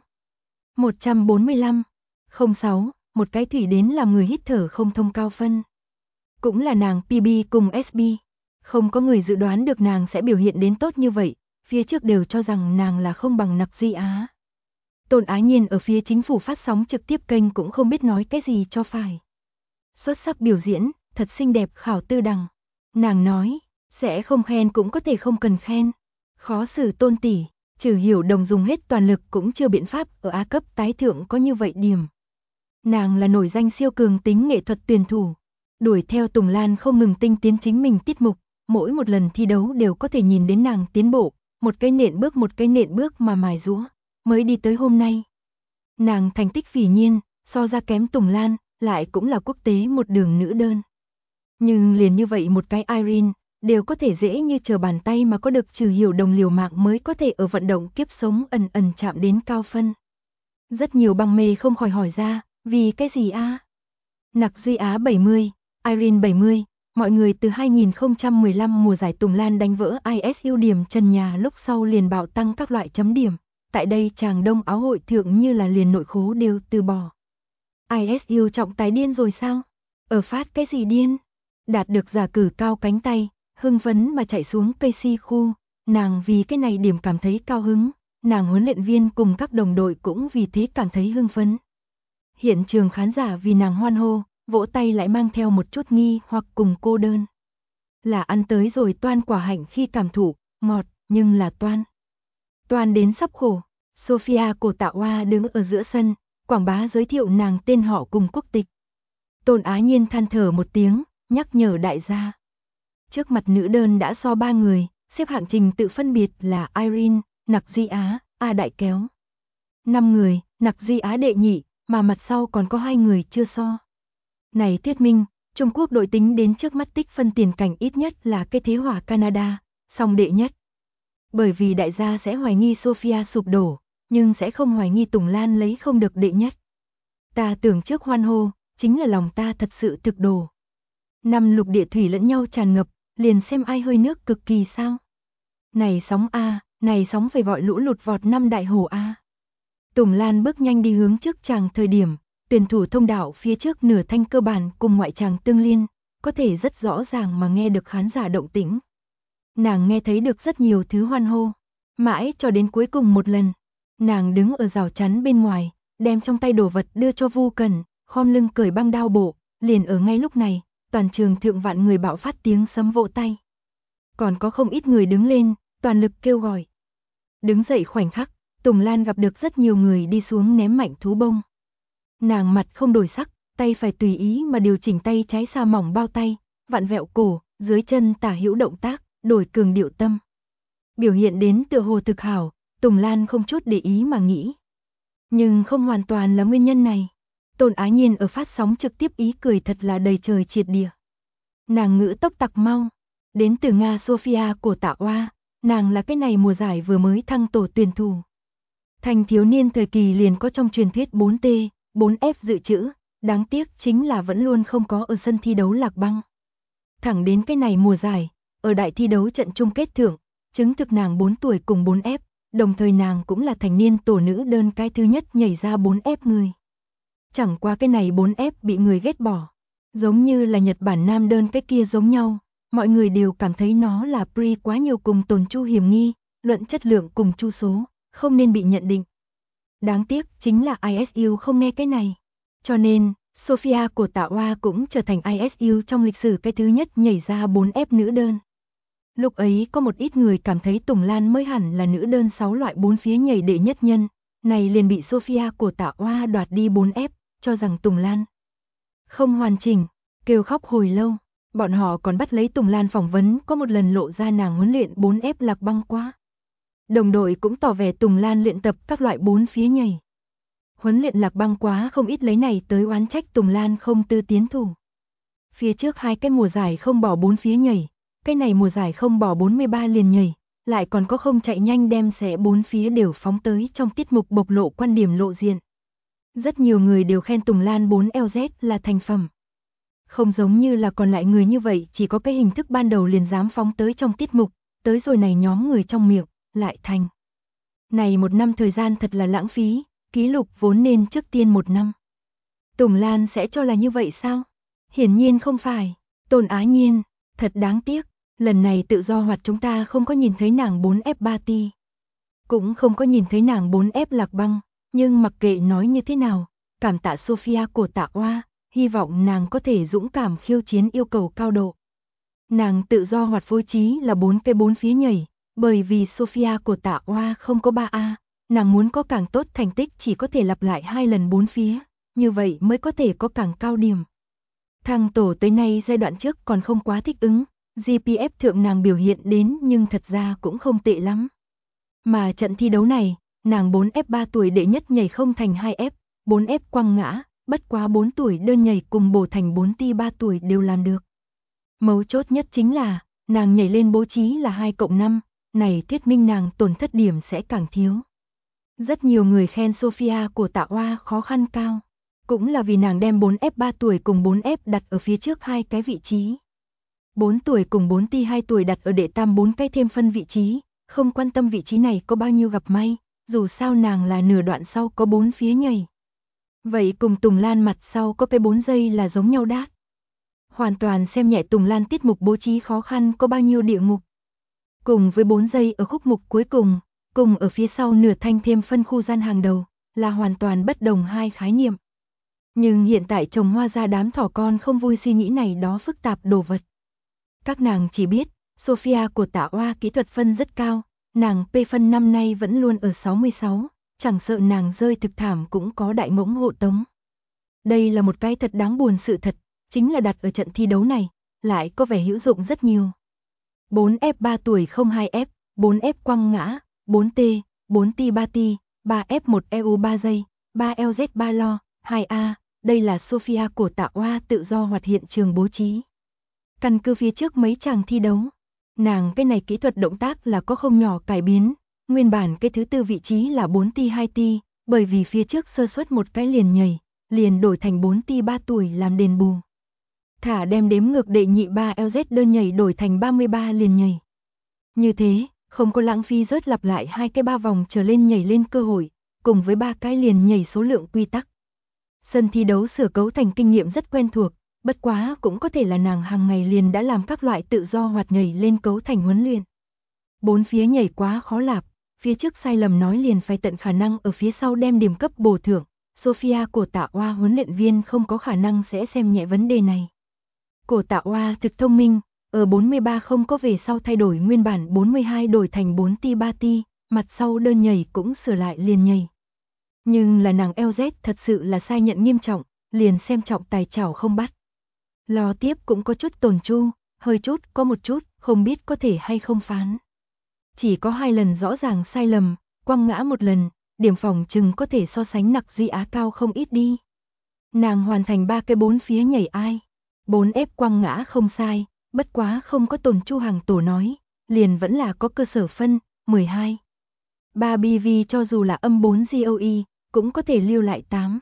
145, 06, một cái thủy đến làm người hít thở không thông cao phân. Cũng là nàng PB cùng SB, không có người dự đoán được nàng sẽ biểu hiện đến tốt như vậy, phía trước đều cho rằng nàng là không bằng Nặc Duy Á. Tôn Á Nhiên ở phía chính phủ phát sóng trực tiếp kênh cũng không biết nói cái gì cho phải. Xuất sắc biểu diễn, thật xinh đẹp khảo tư đằng. Nàng nói, sẽ không khen cũng có thể không cần khen. Khó xử Tôn tỷ, trừ hiểu đồng dùng hết toàn lực cũng chưa biện pháp ở A cấp tái thượng có như vậy điểm. Nàng là nổi danh siêu cường tính nghệ thuật tuyển thủ. Đuổi theo Tùng Lan không ngừng tinh tiến chính mình tiết mục, mỗi một lần thi đấu đều có thể nhìn đến nàng tiến bộ, một cái nện bước mà mài giũa, mới đi tới hôm nay. Nàng thành tích phỉ nhiên, so ra kém Tùng Lan, lại cũng là quốc tế một đường nữ đơn. Nhưng liền như vậy một cái Irene, đều có thể dễ như trở bàn tay mà có được trừ hiểu đồng liều mạng mới có thể ở vận động kiếp sống ẩn ẩn chạm đến cao phân. Rất nhiều băng mê không khỏi hỏi ra, vì cái gì a? Nặc Duy Á 70, Irene 70, mọi người từ 2015 mùa giải Tùng Lan đánh vỡ ISU điểm trần nhà lúc sau liền bạo tăng các loại chấm điểm. Tại đây chàng đông áo hội thượng như là liền nội khố đều từ bỏ. ISU trọng tài điên rồi sao? Ở phát cái gì điên? Đạt được giả cử cao cánh tay, hưng phấn mà chạy xuống cây si khu, nàng vì cái này điểm cảm thấy cao hứng, nàng huấn luyện viên cùng các đồng đội cũng vì thế cảm thấy hưng phấn. Hiện trường khán giả vì nàng hoan hô, vỗ tay lại mang theo một chút nghi hoặc cùng cô đơn. Là ăn tới rồi toan quả hạnh khi cảm thụ, ngọt, nhưng là toan. Toan đến sắp khổ, Sophia Cổ Tạ Oa đứng ở giữa sân, quảng bá giới thiệu nàng tên họ cùng quốc tịch. Tôn Á Nhiên than thở một tiếng, nhắc nhở đại gia. Trước mặt nữ đơn đã so 3 người, xếp hạng trình tự phân biệt là Irene, Nặc Duy Á, A Đại Kéo. 5 người, Nặc Duy Á đệ nhị, mà mặt sau còn có 2 người chưa so. Này thuyết minh, Trung Quốc đội tính đến trước mắt tích phân tiền cảnh ít nhất là cái thế hỏa Canada, song đệ nhất. Bởi vì đại gia sẽ hoài nghi Sophia sụp đổ, nhưng sẽ không hoài nghi Tùng Lan lấy không được đệ nhất. Ta tưởng trước hoan hô, chính là lòng ta thật sự thực đổ. 5 lục địa thủy lẫn nhau tràn ngập, liền xem ai hơi nước cực kỳ sao. Này sóng A, này sóng phải gọi lũ lụt vọt 5 đại hồ A. Tùng Lan bước nhanh đi hướng trước chàng thời điểm, tuyển thủ thông đạo phía trước nửa thanh cơ bản cùng ngoại chàng tương liên, có thể rất rõ ràng mà nghe được khán giả động tĩnh. Nàng nghe thấy được rất nhiều thứ hoan hô, mãi cho đến cuối cùng một lần, nàng đứng ở rào chắn bên ngoài, đem trong tay đồ vật đưa cho Vu Cần, khom lưng cởi băng đao bộ, liền ở ngay lúc này, toàn trường thượng vạn người bạo phát tiếng sấm vỗ tay. Còn có không ít người đứng lên, toàn lực kêu gọi. Đứng dậy khoảnh khắc, Tùng Lan gặp được rất nhiều người đi xuống ném mạnh thú bông. Nàng mặt không đổi sắc, tay phải tùy ý mà điều chỉnh tay trái xa mỏng bao tay, vặn vẹo cổ, dưới chân tả hữu động tác, đổi cường điệu tâm. Biểu hiện đến tựa hồ thực hảo, Tùng Lan không chút để ý mà nghĩ. Nhưng không hoàn toàn là nguyên nhân này. Tôn Á Nhiên ở phát sóng trực tiếp ý cười thật là đầy trời triệt địa. Nàng ngữ tốc tặc mau, đến từ Nga Sophia Cổ Tạ Oa, nàng là cái này mùa giải vừa mới thăng tổ tuyển thủ. Thành thiếu niên thời kỳ liền có trong truyền thuyết 4T, 4F dự trữ, đáng tiếc chính là vẫn luôn không có ở sân thi đấu Lạc Băng. Thẳng đến cái này mùa giải, ở đại thi đấu trận chung kết thưởng, chứng thực nàng 4 tuổi cùng 4F, đồng thời nàng cũng là thành niên tổ nữ đơn cái thứ nhất nhảy ra 4F người. Chẳng qua cái này 4F bị người ghét bỏ, giống như là Nhật Bản nam đơn cái kia giống nhau, mọi người đều cảm thấy nó là pre quá nhiều cùng tồn chu hiểm nghi, luận chất lượng cùng chu số, không nên bị nhận định. Đáng tiếc chính là ISU không nghe cái này, cho nên Sophia của Tạ Oa cũng trở thành ISU trong lịch sử cái thứ nhất nhảy ra 4F nữ đơn. Lúc ấy có một ít người cảm thấy Tùng Lan mới hẳn là nữ đơn 6 loại 4 phía nhảy đệ nhất nhân, này liền bị Sophia của Tạ Oa đoạt đi 4F, cho rằng Tùng Lan không hoàn chỉnh, kêu khóc hồi lâu. Bọn họ còn bắt lấy Tùng Lan phỏng vấn, có một lần lộ ra nàng huấn luyện 4F lạc băng quá. Đồng đội cũng tỏ vẻ Tùng Lan luyện tập các loại 4 phía nhảy. Huấn luyện lạc băng quá không ít lấy này tới oán trách Tùng Lan không tư tiến thủ. Phía trước 2 cái mùa giải không bỏ 4 phía nhảy, cái này mùa giải không bỏ 43 liền nhảy, lại còn có không chạy nhanh đem xẻ 4 phía đều phóng tới trong tiết mục bộc lộ quan điểm lộ diện. Rất nhiều người đều khen Tùng Lan 4LZ là thành phẩm. Không giống như là còn lại người như vậy chỉ có cái hình thức ban đầu liền dám phóng tới trong tiết mục, tới rồi này nhóm người trong miệng, lại thành. Này một năm thời gian thật là lãng phí, ký lục vốn nên trước tiên 1 năm. Tùng Lan sẽ cho là như vậy sao? Hiển nhiên không phải. Tôn Á Nhiên, thật đáng tiếc, lần này tự do hoạt chúng ta không có nhìn thấy nàng 4F3 ti. Cũng không có nhìn thấy nàng 4F lạc băng, nhưng mặc kệ nói như thế nào, cảm tạ Sophia của Tạ Oa, hy vọng nàng có thể dũng cảm khiêu chiến yêu cầu cao độ. Nàng tự do hoạt phối trí là 4 cái 4 phía nhảy, bởi vì Sophia của Tạ Oa không có 3A, nàng muốn có càng tốt thành tích chỉ có thể lặp lại 2 lần 4 phía, như vậy mới có thể có càng cao điểm. Thằng tổ tới nay giai đoạn trước còn không quá thích ứng, GPF thượng nàng biểu hiện đến nhưng thật ra cũng không tệ lắm. Mà trận thi đấu này, nàng 4F3 tuổi đệ nhất nhảy không thành 2F, 4F quăng ngã, bất quá 4 tuổi đơn nhảy cùng bổ thành 4 ti 3 tuổi đều làm được. Mấu chốt nhất chính là, nàng nhảy lên bố trí là 2+5, này thuyết minh nàng tổn thất điểm sẽ càng thiếu. Rất nhiều người khen Sophia của Tạ Oa khó khăn cao, cũng là vì nàng đem 4F 3 tuổi cùng 4F đặt ở phía trước 2 cái vị trí. 4 tuổi cùng 4 ti 2 tuổi đặt ở đệ tam 4 cái thêm phân vị trí, không quan tâm vị trí này có bao nhiêu gặp may, dù sao nàng là nửa đoạn sau có 4 phía nhảy. Vậy cùng Tùng Lan mặt sau có cái 4 giây là giống nhau đát. Hoàn toàn xem nhẹ Tùng Lan tiết mục bố trí khó khăn có bao nhiêu địa ngục. Cùng với 4 giây ở khúc mục cuối cùng, cùng ở phía sau nửa thanh thêm phân khu gian hàng đầu, là hoàn toàn bất đồng 2 khái niệm. Nhưng hiện tại trồng hoa ra đám thỏ con không vui suy nghĩ này đó phức tạp đồ vật. Các nàng chỉ biết, Sophia của Tạ Oa kỹ thuật phân rất cao, nàng P phân năm nay vẫn luôn ở 66, chẳng sợ nàng rơi thực thảm cũng có đại ngỗng hộ tống. Đây là một cái thật đáng buồn sự thật, chính là đặt ở trận thi đấu này, lại có vẻ hữu dụng rất nhiều. 4F 3 tuổi 02F, 4F quăng ngã, 4T, 4T 3T, 3F 1 EU 3 giây, 3LZ 3 lo, 2A, đây là Sophia của Tạ Oa tự do hoạt hiện trường bố trí. Căn cứ phía trước mấy chàng thi đấu, nàng cái này kỹ thuật động tác là có không nhỏ cải biến, nguyên bản cái thứ tư vị trí là 4T 2T, bởi vì phía trước sơ suất một cái liền nhảy, liền đổi thành 4T 3 tuổi làm đền bù. Thả đem đếm ngược đệ nhị 3LZ đơn nhảy đổi thành 33 liền nhảy. Như thế, không có lãng phí rớt lặp lại 2 cái 3 vòng trở lên nhảy lên cơ hội, cùng với 3 cái liền nhảy số lượng quy tắc. Sân thi đấu sửa cấu thành kinh nghiệm rất quen thuộc, bất quá cũng có thể là nàng hàng ngày liền đã làm các loại tự do hoạt nhảy lên cấu thành huấn luyện. 4 phía nhảy quá khó lạp, phía trước sai lầm nói liền phải tận khả năng ở phía sau đem điểm cấp bổ thưởng, Sophia của Tạ Oa huấn luyện viên không có khả năng sẽ xem nhẹ vấn đề này. Cổ Tạ Oa thực thông minh, ở 43 không có về sau thay đổi nguyên bản 42 đổi thành 4T 3T, mặt sau đơn nhảy cũng sửa lại liền nhảy. Nhưng là nàng LZ thật sự là sai nhận nghiêm trọng, liền xem trọng tài chảo không bắt. Lo tiếp cũng có chút tồn chu, hơi chút có một chút, không biết có thể hay không phán. Chỉ có 2 lần rõ ràng sai lầm, quăng ngã 1 lần, điểm phòng chừng có thể so sánh Nặc Duy Á cao không ít đi. Nàng hoàn thành 3 cái 4 phía nhảy ai. 4F quăng ngã không sai, bất quá không có tồn chu hàng tổ nói, liền vẫn là có cơ sở phân, 12. 3 BV cho dù là âm 4 GOE, cũng có thể lưu lại 8.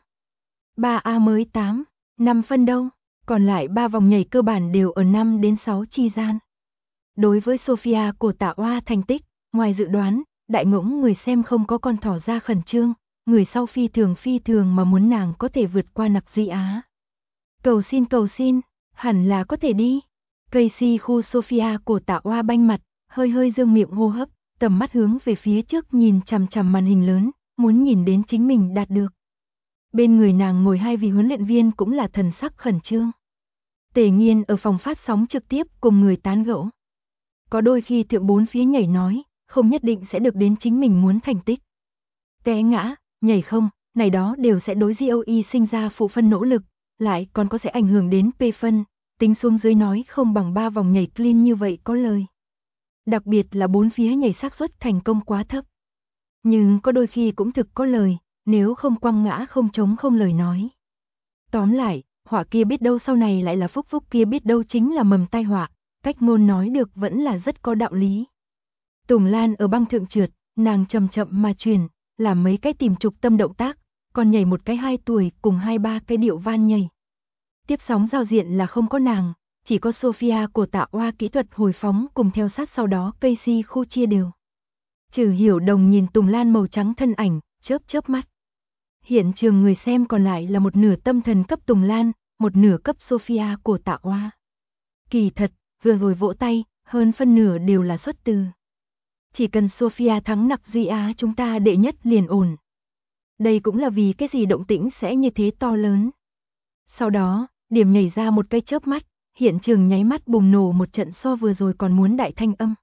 3A mới 8, 5 phân đâu, còn lại 3 vòng nhảy cơ bản đều ở 5 đến 6 chi gian. Đối với Sophia của Tạ Oa thành tích, ngoài dự đoán, đại ngỗng người xem không có con thỏ ra khẩn trương, người sau phi thường mà muốn nàng có thể vượt qua Nặc Duy Á. Cầu xin, hẳn là có thể đi. Casey khu Sophia cổ Tạ Oa banh mặt, hơi dương miệng hô hấp, tầm mắt hướng về phía trước nhìn chằm chằm màn hình lớn, muốn nhìn đến chính mình đạt được. Bên người nàng ngồi hai vị huấn luyện viên cũng là thần sắc khẩn trương. Tề Nghiên ở phòng phát sóng trực tiếp cùng người tán gẫu. Có đôi khi thượng bốn phía nhảy nói, không nhất định sẽ được đến chính mình muốn thành tích. Té ngã, nhảy không, này đó đều sẽ đối GOE sinh ra phụ phân nỗ lực, lại còn có sẽ ảnh hưởng đến P phân, tính xuống dưới nói không bằng 3 vòng nhảy clean như vậy có lời. Đặc biệt là bốn phía nhảy xác suất thành công quá thấp. Nhưng có đôi khi cũng thực có lời, nếu không quăng ngã không chống không lời nói. Tóm lại, họa kia biết đâu sau này lại là phúc kia biết đâu chính là mầm tai họa, cách ngôn nói được vẫn là rất có đạo lý. Tùng Lan ở băng thượng trượt, nàng chậm mà chuyển, làm mấy cái tìm trục tâm động tác, còn nhảy một cái 2 tuổi cùng 2-3 cái điệu van nhảy. Tiếp sóng giao diện là không có nàng, chỉ có Sophia của Tạ Oa kỹ thuật hồi phóng cùng theo sát sau đó Casey khu chia đều. Trừ Hiểu Đồng nhìn Tùng Lan màu trắng thân ảnh, chớp mắt. Hiện trường người xem còn lại là một nửa tâm thần cấp Tùng Lan, một nửa cấp Sophia của Tạ Oa. Kỳ thật, vừa rồi vỗ tay, hơn phân nửa đều là xuất từ. Chỉ cần Sophia thắng Nặc Duy Á chúng ta đệ nhất liền ổn. Đây cũng là vì cái gì động tĩnh sẽ như thế to lớn. Sau đó, điểm nhảy ra một cái chớp mắt, hiện trường nháy mắt bùng nổ một trận so vừa rồi còn muốn đại thanh âm.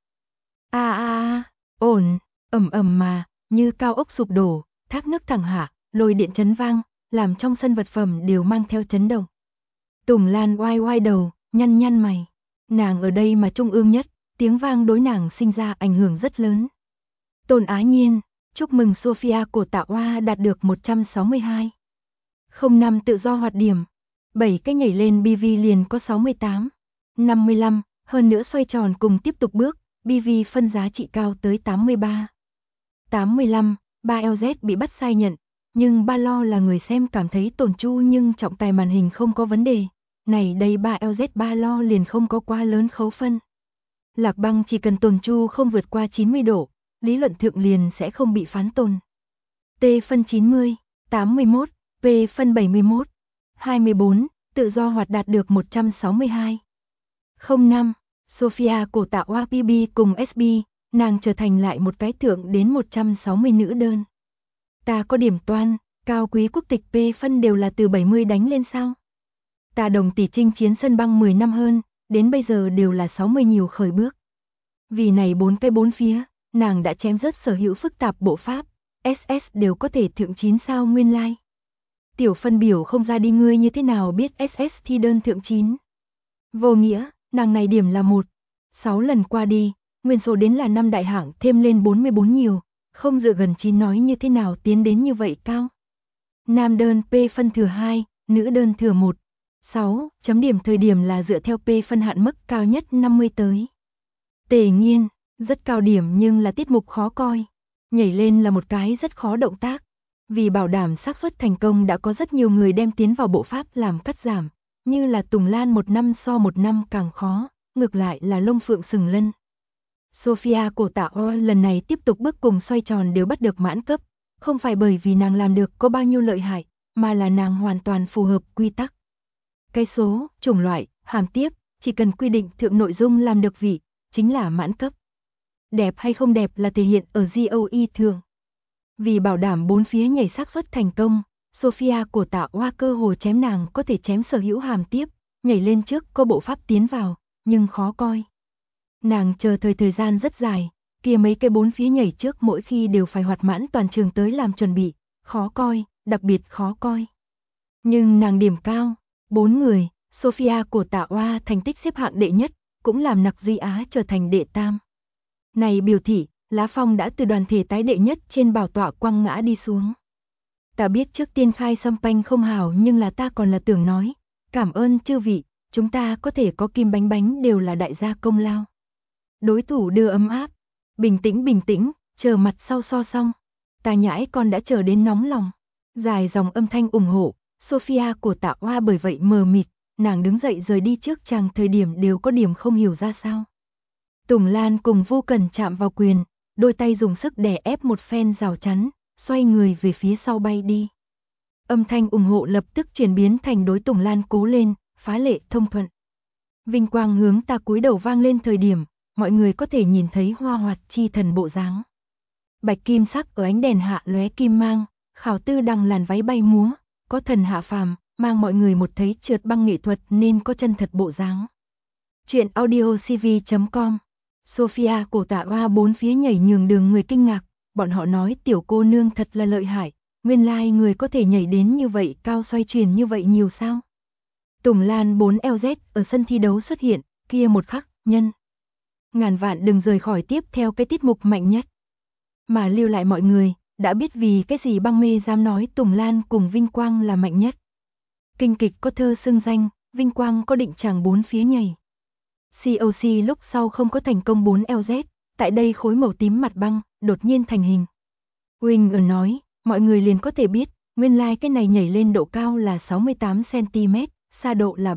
Ổn, ầm mà, như cao ốc sụp đổ, thác nước thẳng hạ, lôi điện chấn vang, làm trong sân vật phẩm đều mang theo chấn động. Tùng Lan oai đầu, nhăn mày. Nàng ở đây mà trung ương nhất, tiếng vang đối nàng sinh ra ảnh hưởng rất lớn. Tôn Á Nhiên, chúc mừng Sophia của Tạ Oa đạt được 162. 05 tự do hoạt điểm. 7 cái nhảy lên BV liền có 68. 55, hơn nữa xoay tròn cùng tiếp tục bước, BV phân giá trị cao tới 83. 85, 3LZ bị bắt sai nhận, nhưng ba lo là người xem cảm thấy Tồn Chu nhưng trọng tài màn hình không có vấn đề. Này đây 3LZ ba lo liền không có quá lớn khấu phân. Lạc Băng chỉ cần Tồn Chu không vượt qua 90 độ, lý luận thượng liền sẽ không bị phán tồn. T phân 90, 81, P phân 71, 24, tự do hoạt đạt được 162. 05, Sophia cổ Tạ Oa PB cùng SB, nàng trở thành lại một cái thượng đến 160 nữ đơn. Ta có điểm toan, cao quý quốc tịch P phân đều là từ 70 đánh lên sao? Ta đồng tỷ chinh chiến sân băng 10 năm hơn, đến bây giờ đều là 60 nhiều khởi bước. Vì này bốn phía, nàng đã chém rớt sở hữu phức tạp bộ pháp, SS đều có thể thượng 9 sao nguyên lai. Tiểu phân biểu không ra đi ngươi như thế nào biết SS thi đơn thượng 9. Vô nghĩa, nàng này điểm là 1. 6 lần qua đi, nguyên số đến là 5 đại hạng thêm lên 44 nhiều, không dựa gần 9 nói như thế nào tiến đến như vậy cao. Nam đơn P phân thừa 2, nữ đơn thừa 1. 6, chấm điểm thời điểm là dựa theo P phân hạn mức cao nhất 50 tới. Tề Nghiên, rất cao điểm nhưng là tiết mục khó coi. Nhảy lên là một cái rất khó động tác. Vì bảo đảm xác suất thành công đã có rất nhiều người đem tiến vào bộ pháp làm cắt giảm, như là Tùng Lan một năm so một năm càng khó, ngược lại là Lông Phượng Sừng Lân. Sophia cổ Tạ Oa lần này tiếp tục bước cùng xoay tròn đều bắt được mãn cấp, không phải bởi vì nàng làm được có bao nhiêu lợi hại, mà là nàng hoàn toàn phù hợp quy tắc. Cái số, chủng loại, hàm tiếp, chỉ cần quy định thượng nội dung làm được vị, chính là mãn cấp. Đẹp hay không đẹp là thể hiện ở GOE thường. Vì bảo đảm bốn phía nhảy xác suất thành công, Sophia của Tạ Oa cơ hồ chém nàng có thể chém sở hữu hàm tiếp, nhảy lên trước có bộ pháp tiến vào, nhưng khó coi. Nàng chờ thời gian rất dài, kia mấy cái bốn phía nhảy trước mỗi khi đều phải hoạt mãn toàn trường tới làm chuẩn bị, khó coi, đặc biệt khó coi. Nhưng nàng điểm cao, 4 người, Sophia của Tạ Oa thành tích xếp hạng đệ nhất, cũng làm Nặc Duy Á trở thành đệ tam. Này biểu thị, Lá Phong đã từ đoàn thể tái đệ nhất trên bảo tọa quăng ngã đi xuống. Ta biết trước tiên khai xăm panh không hảo nhưng là ta còn là tưởng nói, cảm ơn chư vị, chúng ta có thể có kim bánh đều là đại gia công lao. Đối thủ đưa ấm áp, bình tĩnh, chờ mặt sau so xong. Ta nhãi con đã chờ đến nóng lòng. Dài dòng âm thanh ủng hộ, Sophia của Tạ Oa bởi vậy mờ mịt, nàng đứng dậy rời đi trước chàng thời điểm đều có điểm không hiểu ra sao. Tùng Lan cùng Vu Cần chạm vào quyền, đôi tay dùng sức đè ép một phen rào chắn, xoay người về phía sau bay đi. Âm thanh ủng hộ lập tức chuyển biến thành đối Tùng Lan cố lên, phá lệ thông thuận. Vinh quang hướng ta cúi đầu vang lên thời điểm, mọi người có thể nhìn thấy hoa hoạt chi thần bộ dáng. Bạch kim sắc ở ánh đèn hạ lóe kim mang, Khảo Tư Đằng làn váy bay múa, có thần hạ phàm, mang mọi người một thấy trượt băng nghệ thuật nên có chân thật bộ dáng. Chuyện audio cv.com. Sophia cổ tạ hoa bốn phía nhảy nhường đường người kinh ngạc, bọn họ nói tiểu cô nương thật là lợi hại, nguyên lai người có thể nhảy đến như vậy cao xoay chuyển như vậy nhiều sao. Tùng Lan 4LZ ở sân thi đấu xuất hiện, kia một khắc, nhân ngàn vạn đừng rời khỏi tiếp theo cái tiết mục mạnh nhất. Mà lưu lại mọi người, đã biết vì cái gì băng mê dám nói Tùng Lan cùng Vinh Quang là mạnh nhất. Kinh kịch có thơ xưng danh, Vinh Quang có định chàng bốn phía nhảy. COC lúc sau không có thành công 4LZ, tại đây khối màu tím mặt băng, đột nhiên thành hình. Winger nói, mọi người liền có thể biết, nguyên lai cái này nhảy lên độ cao là 68cm, xa độ là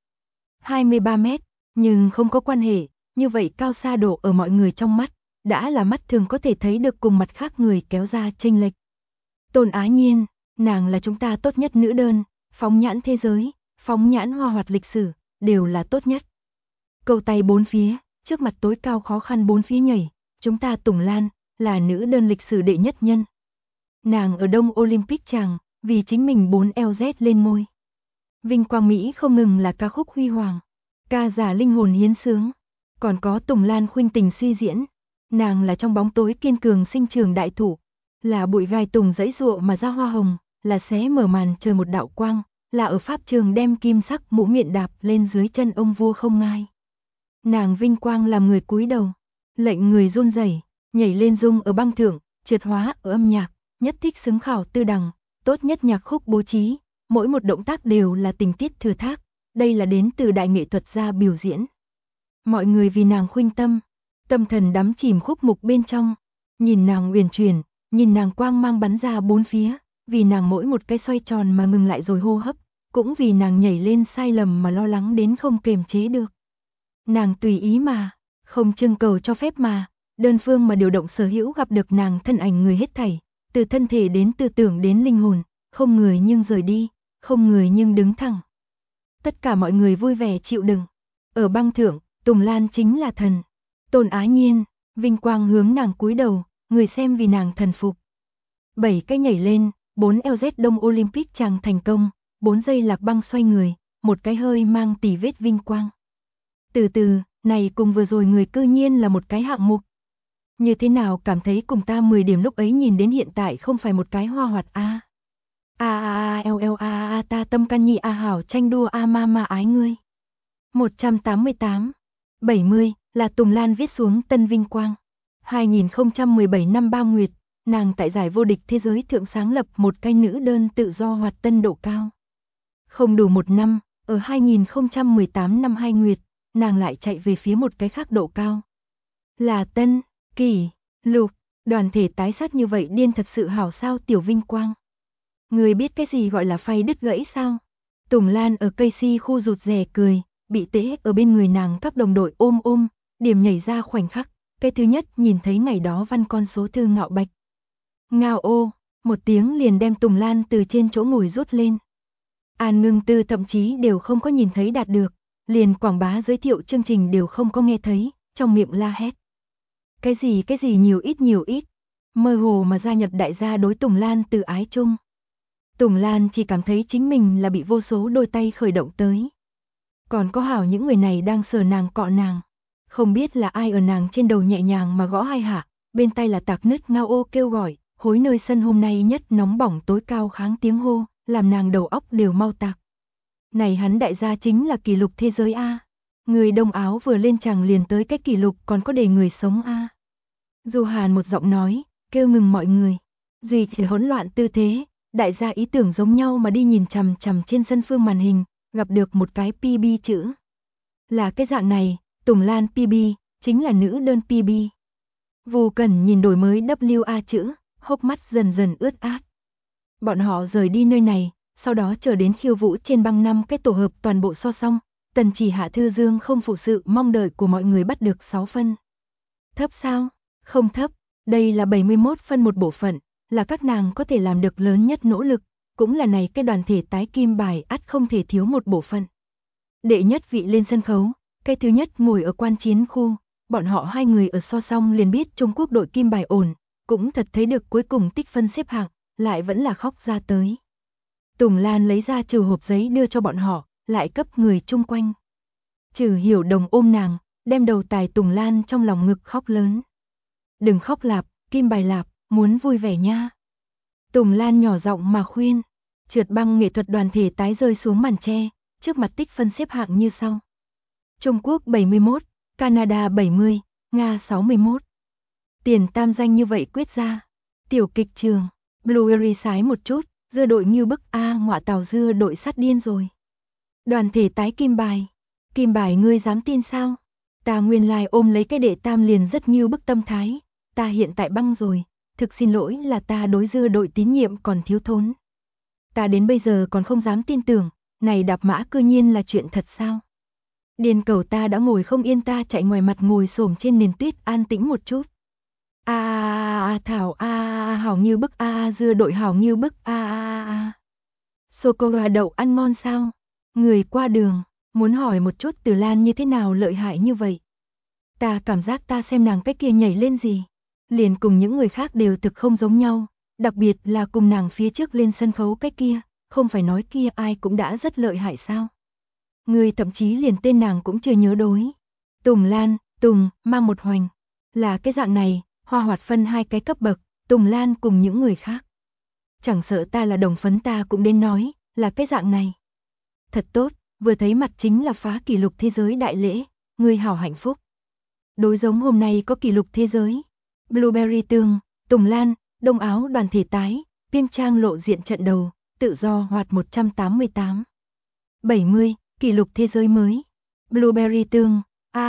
23 mét, nhưng không có quan hệ, như vậy cao xa độ ở mọi người trong mắt, đã là mắt thường có thể thấy được cùng mặt khác người kéo ra chênh lệch. Tôn Á Nhiên, nàng là chúng ta tốt nhất nữ đơn, phóng nhãn thế giới, phóng nhãn hoa hoạt lịch sử, đều là tốt nhất. Cầu tay bốn phía, trước mặt tối cao khó khăn bốn phía nhảy, chúng ta Tùng Lan, là nữ đơn lịch sử đệ nhất nhân. Nàng ở Đông Olympic chàng, vì chính mình 4LZ lên ngôi. Vinh quang Mỹ không ngừng là ca khúc huy hoàng, ca giả linh hồn hiến sướng, còn có Tùng Lan khuynh tình suy diễn. Nàng là trong bóng tối kiên cường sinh trường đại thụ, là bụi gai tùng dãy ruộng mà ra hoa hồng, là xé mở màn trời một đạo quang, là ở pháp trường đem kim sắc mũ miệng đạp lên dưới chân ông vua không ngai. Nàng vinh quang làm người cúi đầu, lệnh người run rẩy, nhảy lên dung ở băng thượng, trượt hóa ở âm nhạc, nhất thích xứng Khảo Tư Đằng, tốt nhất nhạc khúc bố trí, mỗi một động tác đều là tình tiết thừa thác, đây là đến từ đại nghệ thuật gia biểu diễn. Mọi người vì nàng khuynh tâm, tâm thần đắm chìm khúc mục bên trong, nhìn nàng uyển chuyển, nhìn nàng quang mang bắn ra bốn phía, vì nàng mỗi một cái xoay tròn mà ngừng lại rồi hô hấp, cũng vì nàng nhảy lên sai lầm mà lo lắng đến không kềm chế được. Nàng tùy ý mà, không trưng cầu cho phép mà, đơn phương mà điều động sở hữu gặp được nàng thân ảnh người hết thảy, từ thân thể đến tư tưởng đến linh hồn, không người nhưng rời đi, không người nhưng đứng thẳng. Tất cả mọi người vui vẻ chịu đựng. Ở băng thượng, Tùng Lan chính là thần. Tôn Á Nhiên, vinh quang hướng nàng cúi đầu, người xem vì nàng thần phục. 7 cái nhảy lên, 4LZ Đông Olympic chàng thành công, 4 giây lạc băng xoay người, một cái hơi mang tỉ vết vinh quang. Từ từ, này cùng vừa rồi người cư nhiên là một cái hạng mục. Như thế nào cảm thấy cùng ta 10 điểm lúc ấy nhìn đến hiện tại không phải một cái hoa hoạt a. Ta tâm can nhi hảo tranh đua ma ái ngươi. 188, 70 là Tùng Lan viết xuống tân vinh quang. 2017 năm Ba Nguyệt, nàng tại giải vô địch thế giới thượng sáng lập một cái nữ đơn tự do hoạt tân độ cao. Không đủ một năm, ở 2018 năm Hai Nguyệt, nàng lại chạy về phía một cái khác độ cao. Là tân, kỷ, lục, đoàn thể tái sát như vậy điên thật sự hảo sao tiểu vinh quang. Người biết cái gì gọi là phay đứt gãy sao? Tùng Lan ở cây si khu rụt rè cười, bị Tế ở bên người nàng các đồng đội ôm, điểm nhảy ra khoảnh khắc, cái thứ nhất nhìn thấy ngày đó văn con số thư ngạo bạch. Ngao ô, một tiếng liền đem Tùng Lan từ trên chỗ ngồi rút lên. An Ngưng Tư thậm chí đều không có nhìn thấy đạt được, liền quảng bá giới thiệu chương trình đều không có nghe thấy, trong miệng la hét. Cái gì nhiều ít, mơ hồ mà gia nhập đại gia đối Tùng Lan từ ái chung. Tùng Lan chỉ cảm thấy chính mình là bị vô số đôi tay khởi động tới. Còn có hảo những người này đang sờ nàng cọ nàng. Không biết là ai ở nàng trên đầu nhẹ nhàng mà gõ hai hạ, bên tay là tạc nứt ngao ô kêu gọi, hối nơi sân hôm nay nhất nóng bỏng tối cao kháng tiếng hô, làm nàng đầu óc đều mau tạc. Này hắn đại gia chính là kỷ lục thế giới a. Người Đông Áo vừa lên chàng liền tới cái kỷ lục còn có để người sống a. Du Hàn một giọng nói, kêu ngừng mọi người. Duy thì hỗn loạn tư thế, đại gia ý tưởng giống nhau mà đi nhìn chằm chằm trên sân phương màn hình, gặp được một cái PB chữ. Là cái dạng này, Tùng Lan PB, chính là nữ đơn PB. Vô Cẩn nhìn đổi mới WA chữ, hốc mắt dần dần ướt át. Bọn họ rời đi nơi này, sau đó chờ đến khiêu vũ trên băng 5 cái tổ hợp toàn bộ so xong, Tần Chỉ Hạ Thư Dương không phụ sự mong đợi của mọi người bắt được 6 phân. Thấp sao? Không thấp, Đây là 71 phân một bộ phận, là các nàng có thể làm được lớn nhất nỗ lực, cũng là này cái đoàn thể tái kim bài ắt không thể thiếu một bộ phận. Đệ nhất vị lên sân khấu, cái thứ nhất ngồi ở quan chiến khu, bọn họ hai người ở so song liền biết Trung Quốc đội kim bài ổn, cũng thật thấy được cuối cùng tích phân xếp hạng, lại vẫn là khóc ra tới. Tùng Lan lấy ra trừ hộp giấy đưa cho bọn họ, lại cấp người chung quanh. Trừ Hiểu Đồng ôm nàng, đem đầu tài Tùng Lan trong lòng ngực khóc lớn. Đừng khóc lạp, kim bài lạp, muốn vui vẻ nha. Tùng Lan nhỏ giọng mà khuyên. Trượt băng nghệ thuật đoàn thể tái rơi xuống màn che, trước mặt tích phân xếp hạng như sau. Trung Quốc 71, Canada 70, Nga 61. Tiền tam danh như vậy quyết ra. Tiểu kịch trường, Blueberry sái một chút, dưa đội như bức ngọa tàu dưa đội sát điên rồi. Đoàn thể tái kim bài ngươi dám tin sao? Ta nguyên lai ôm lấy cái đệ tam liền rất như bức tâm thái, ta hiện tại băng rồi, thực xin lỗi là ta đối dưa đội tín nhiệm còn thiếu thốn. Ta đến bây giờ còn không dám tin tưởng, này đạp mã cư nhiên là chuyện thật sao? Điền Cẩu ta đã ngồi không yên, ta chạy ngoài mặt ngồi xổm trên nền tuyết an tĩnh một chút. Thảo hảo như bức dưa đội hảo như bức Sô-cô-la đậu ăn ngon sao? Người qua đường, muốn hỏi một chút Từ Lan như thế nào lợi hại như vậy. Ta cảm giác ta xem nàng cái kia nhảy lên gì, liền cùng những người khác đều thực không giống nhau, đặc biệt là cùng nàng phía trước lên sân khấu cái kia, không phải nói kia ai cũng đã rất lợi hại sao. Người thậm chí liền tên nàng cũng chưa nhớ đối. Tùng Lan, Tùng, mang một hoành. Là cái dạng này, Hoa Hoạt phân hai cái cấp bậc, Tùng Lan cùng những người khác. Chẳng sợ ta là đồng phấn ta cũng đến nói, là cái dạng này. Thật tốt, vừa thấy mặt chính là phá kỷ lục thế giới đại lễ, người hảo hạnh phúc. Đối giống hôm nay có kỷ lục thế giới. Blueberry Tương, Tùng Lan, Đông Áo đoàn thể tái, Piêng Trang lộ diện trận đầu, tự do hoạt 188. 70, kỷ lục thế giới mới. Blueberry Tương,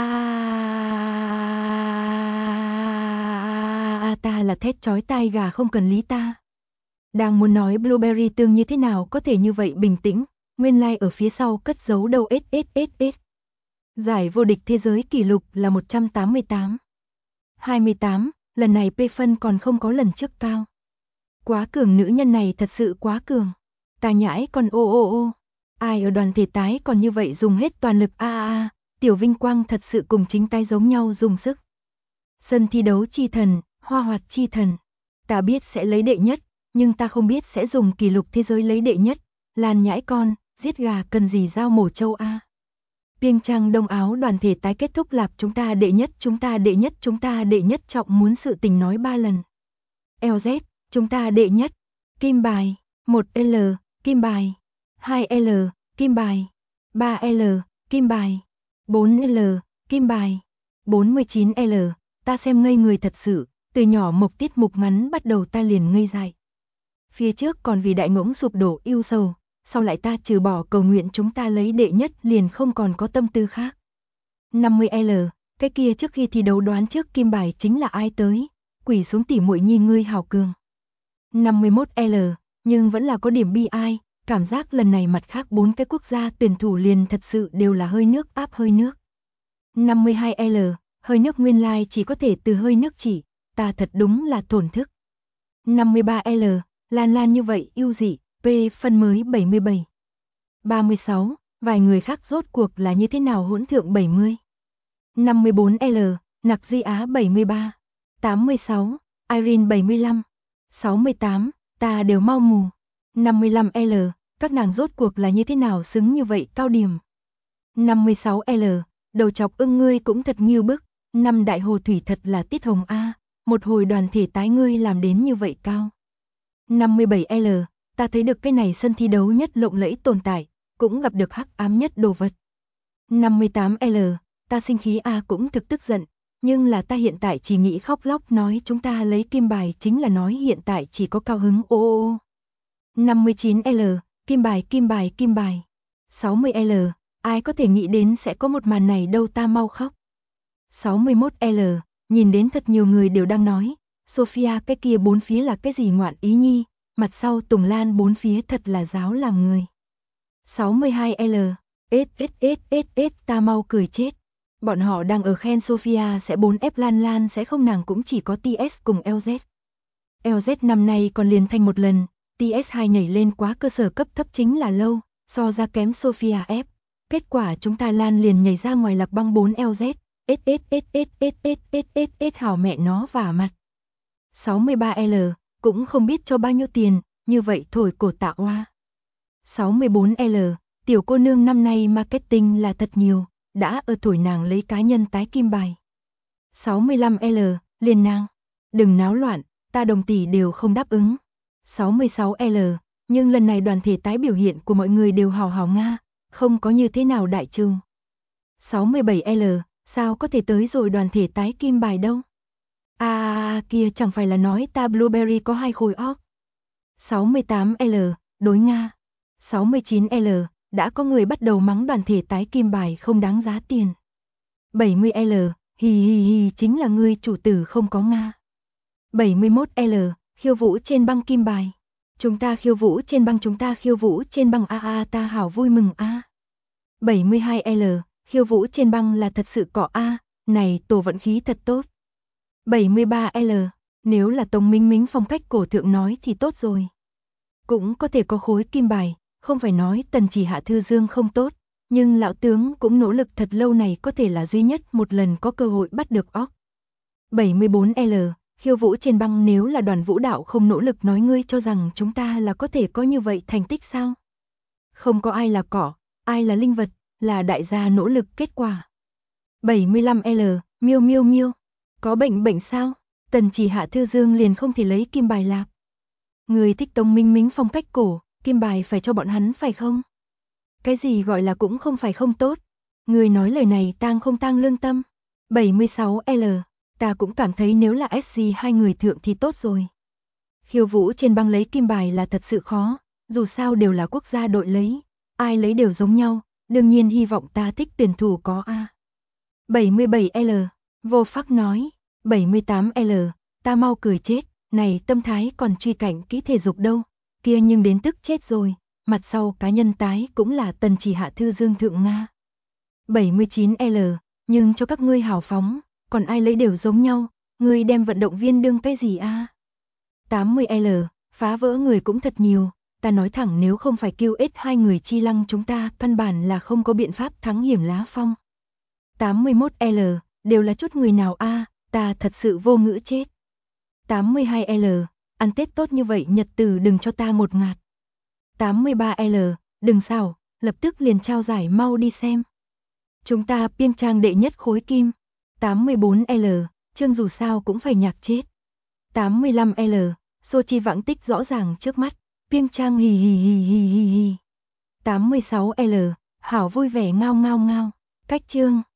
ta là thét chói tai gà không cần lý ta. Đang muốn nói Blueberry Tương như thế nào có thể như vậy bình tĩnh, nguyên lai ở phía sau cất giấu đâu SSSS. Giải vô địch thế giới kỷ lục là 188. 28, lần này P phân còn không có lần trước cao. Quá cường, nữ nhân này thật sự quá cường. Ta nhãi còn ô. Ai ở đoàn thể tái còn như vậy dùng hết toàn lực Tiểu vinh quang thật sự cùng chính tay giống nhau dùng sức. Sân thi đấu chi thần, Hoa Hoạt chi thần. Ta biết sẽ lấy đệ nhất, nhưng ta không biết sẽ dùng kỷ lục thế giới lấy đệ nhất. Lan nhãi con, giết gà cần gì dao mổ trâu Piêng Trang Đông Áo đoàn thể tái kết thúc lạp, chúng ta đệ nhất, chúng ta đệ nhất, chúng ta đệ nhất, trọng muốn sự tình nói 3 lần. LZ, chúng ta đệ nhất. Kim bài, 1L, kim bài, 2L, kim bài, 3L, kim bài, 4L, kim bài, 49L, ta xem ngây người thật sự, từ nhỏ mộc tiết mục ngắn bắt đầu ta liền ngây dại. Phía trước còn vì đại ngỗng sụp đổ yêu sầu, sau lại ta trừ bỏ cầu nguyện chúng ta lấy đệ nhất liền không còn có tâm tư khác. 50L, cái kia trước khi thi đấu đoán trước kim bài chính là ai tới, quỳ xuống tỉ muội nhi ngươi hào cường. 51L, nhưng vẫn là có điểm bi ai, cảm giác lần này mặt khác 4 cái quốc gia tuyển thủ liền thật sự đều là hơi nước áp hơi nước. 52L, hơi nước nguyên lai chỉ có thể từ hơi nước chỉ, ta thật đúng là thổn thức. 53L, Lan như vậy yêu dị, P phân mới 77. 36, vài người khác rốt cuộc là như thế nào hỗn thượng 70. 54L, Nặc Duy Á 73. 86, Irene 75. 68, ta đều mau mù. 55L, các nàng rốt cuộc là như thế nào xứng như vậy cao điểm. 56L, đầu chọc ưng ngươi cũng thật nghiêu bức, năm đại hồ thủy thật là tiết hồng một hồi đoàn thể tái ngươi làm đến như vậy cao. 57L, ta thấy được cái này sân thi đấu nhất lộng lẫy tồn tại, cũng gặp được hắc ám nhất đồ vật. 58L, ta sinh khí cũng thực tức giận, nhưng là ta hiện tại chỉ nghĩ khóc lóc nói chúng ta lấy kim bài chính là nói hiện tại chỉ có cao hứng ô. 59L, kim bài. 60L, ai có thể nghĩ đến sẽ có một màn này đâu, ta mau khóc. 61L, nhìn đến thật nhiều người đều đang nói, Sophia cái kia bốn phía là cái gì ngoạn ý nhi, mặt sau Tùng Lan bốn phía thật là giáo làm người. 62L, ta mau cười chết. Bọn họ đang ở khen Sofia sẽ 4F Lan Lan sẽ không, nàng cũng chỉ có TS cùng LZ. LZ năm nay còn liền thành một lần, TS2 nhảy lên quá cơ sở cấp thấp chính là lâu, so ra kém Sofia F. Kết quả chúng ta Lan liền nhảy ra ngoài lạc băng 4 LZ, hảo mẹ nó vả mặt. 63L, cũng không biết cho bao nhiêu tiền, như vậy thổi cổ tạ oa. 64L, tiểu cô nương năm nay marketing là thật nhiều, đã ở thổi nàng lấy cá nhân tái kim bài. 65L, liền nàng, đừng náo loạn, ta đồng tỷ đều không đáp ứng. 66L, nhưng lần này đoàn thể tái biểu hiện của mọi người đều hào hào Nga, không có như thế nào đại trừ. 67L, sao có thể tới rồi đoàn thể tái kim bài đâu? Kia chẳng phải là nói ta Blueberry có 2 khối óc. 68L, đối Nga. 69L, đã có người bắt đầu mắng đoàn thể tái kim bài không đáng giá tiền. 70L, hì chính là ngươi chủ tử không có Nga. 71L, khiêu vũ trên băng kim bài. Chúng ta khiêu vũ trên băng, chúng ta khiêu vũ trên băng ta hảo vui mừng a. 72L, khiêu vũ trên băng là thật sự cọ này tổ vận khí thật tốt. 73L, nếu là Tống Minh Minh phong cách cổ thượng nói thì tốt rồi. Cũng có thể có khối kim bài, không phải nói Tần Chỉ Hạ Thư Dương không tốt, nhưng lão tướng cũng nỗ lực thật lâu này có thể là duy nhất một lần có cơ hội bắt được óc. 74L, khiêu vũ trên băng nếu là đoàn vũ đạo không nỗ lực nói ngươi cho rằng chúng ta là có thể có như vậy thành tích sao? Không có ai là cỏ, ai là linh vật, là đại gia nỗ lực kết quả. 75L, miêu, có bệnh sao? Tần Chỉ Hạ Thư Dương liền không thể lấy kim bài lạc. Người thích Tống Minh Minh phong cách cổ, kim bài phải cho bọn hắn phải không? Cái gì gọi là cũng không phải không tốt. Người nói lời này tang không tang lương tâm. 76L, ta cũng cảm thấy nếu là SC hai người thượng thì tốt rồi. Khiêu vũ trên băng lấy kim bài là thật sự khó, dù sao đều là quốc gia đội lấy, ai lấy đều giống nhau, đương nhiên hy vọng ta thích tuyển thủ có A. 77L, vô phắc nói. 78L, ta mau cười chết, này tâm thái còn truy cảnh kỹ thể dục đâu, kia nhưng đến tức chết rồi, mặt sau cá nhân tái cũng là Tần Chỉ Hạ Thư Dương thượng Nga. 79L, nhưng cho các ngươi hào phóng, còn ai lấy đều giống nhau, ngươi đem vận động viên đương cái gì a? 80L, phá vỡ người cũng thật nhiều, ta nói thẳng nếu không phải kêu ết hai người chi lăng chúng ta căn bản là không có biện pháp thắng Hiểm Lá Phong. 81L, đều là chút người nào a, ta thật sự vô ngữ chết. 82L, ăn Tết tốt như vậy nhật từ đừng cho ta ngột ngạt. 83L, đừng xảo, lập tức liền trao giải mau đi xem. Chúng ta Piêng Trang đệ nhất khối kim. 84L, chương dù sao cũng phải nhạc chết. 85L, Sochi vãng tích rõ ràng trước mắt, Piêng Trang hì. 86L, hảo vui vẻ ngao. Cách chương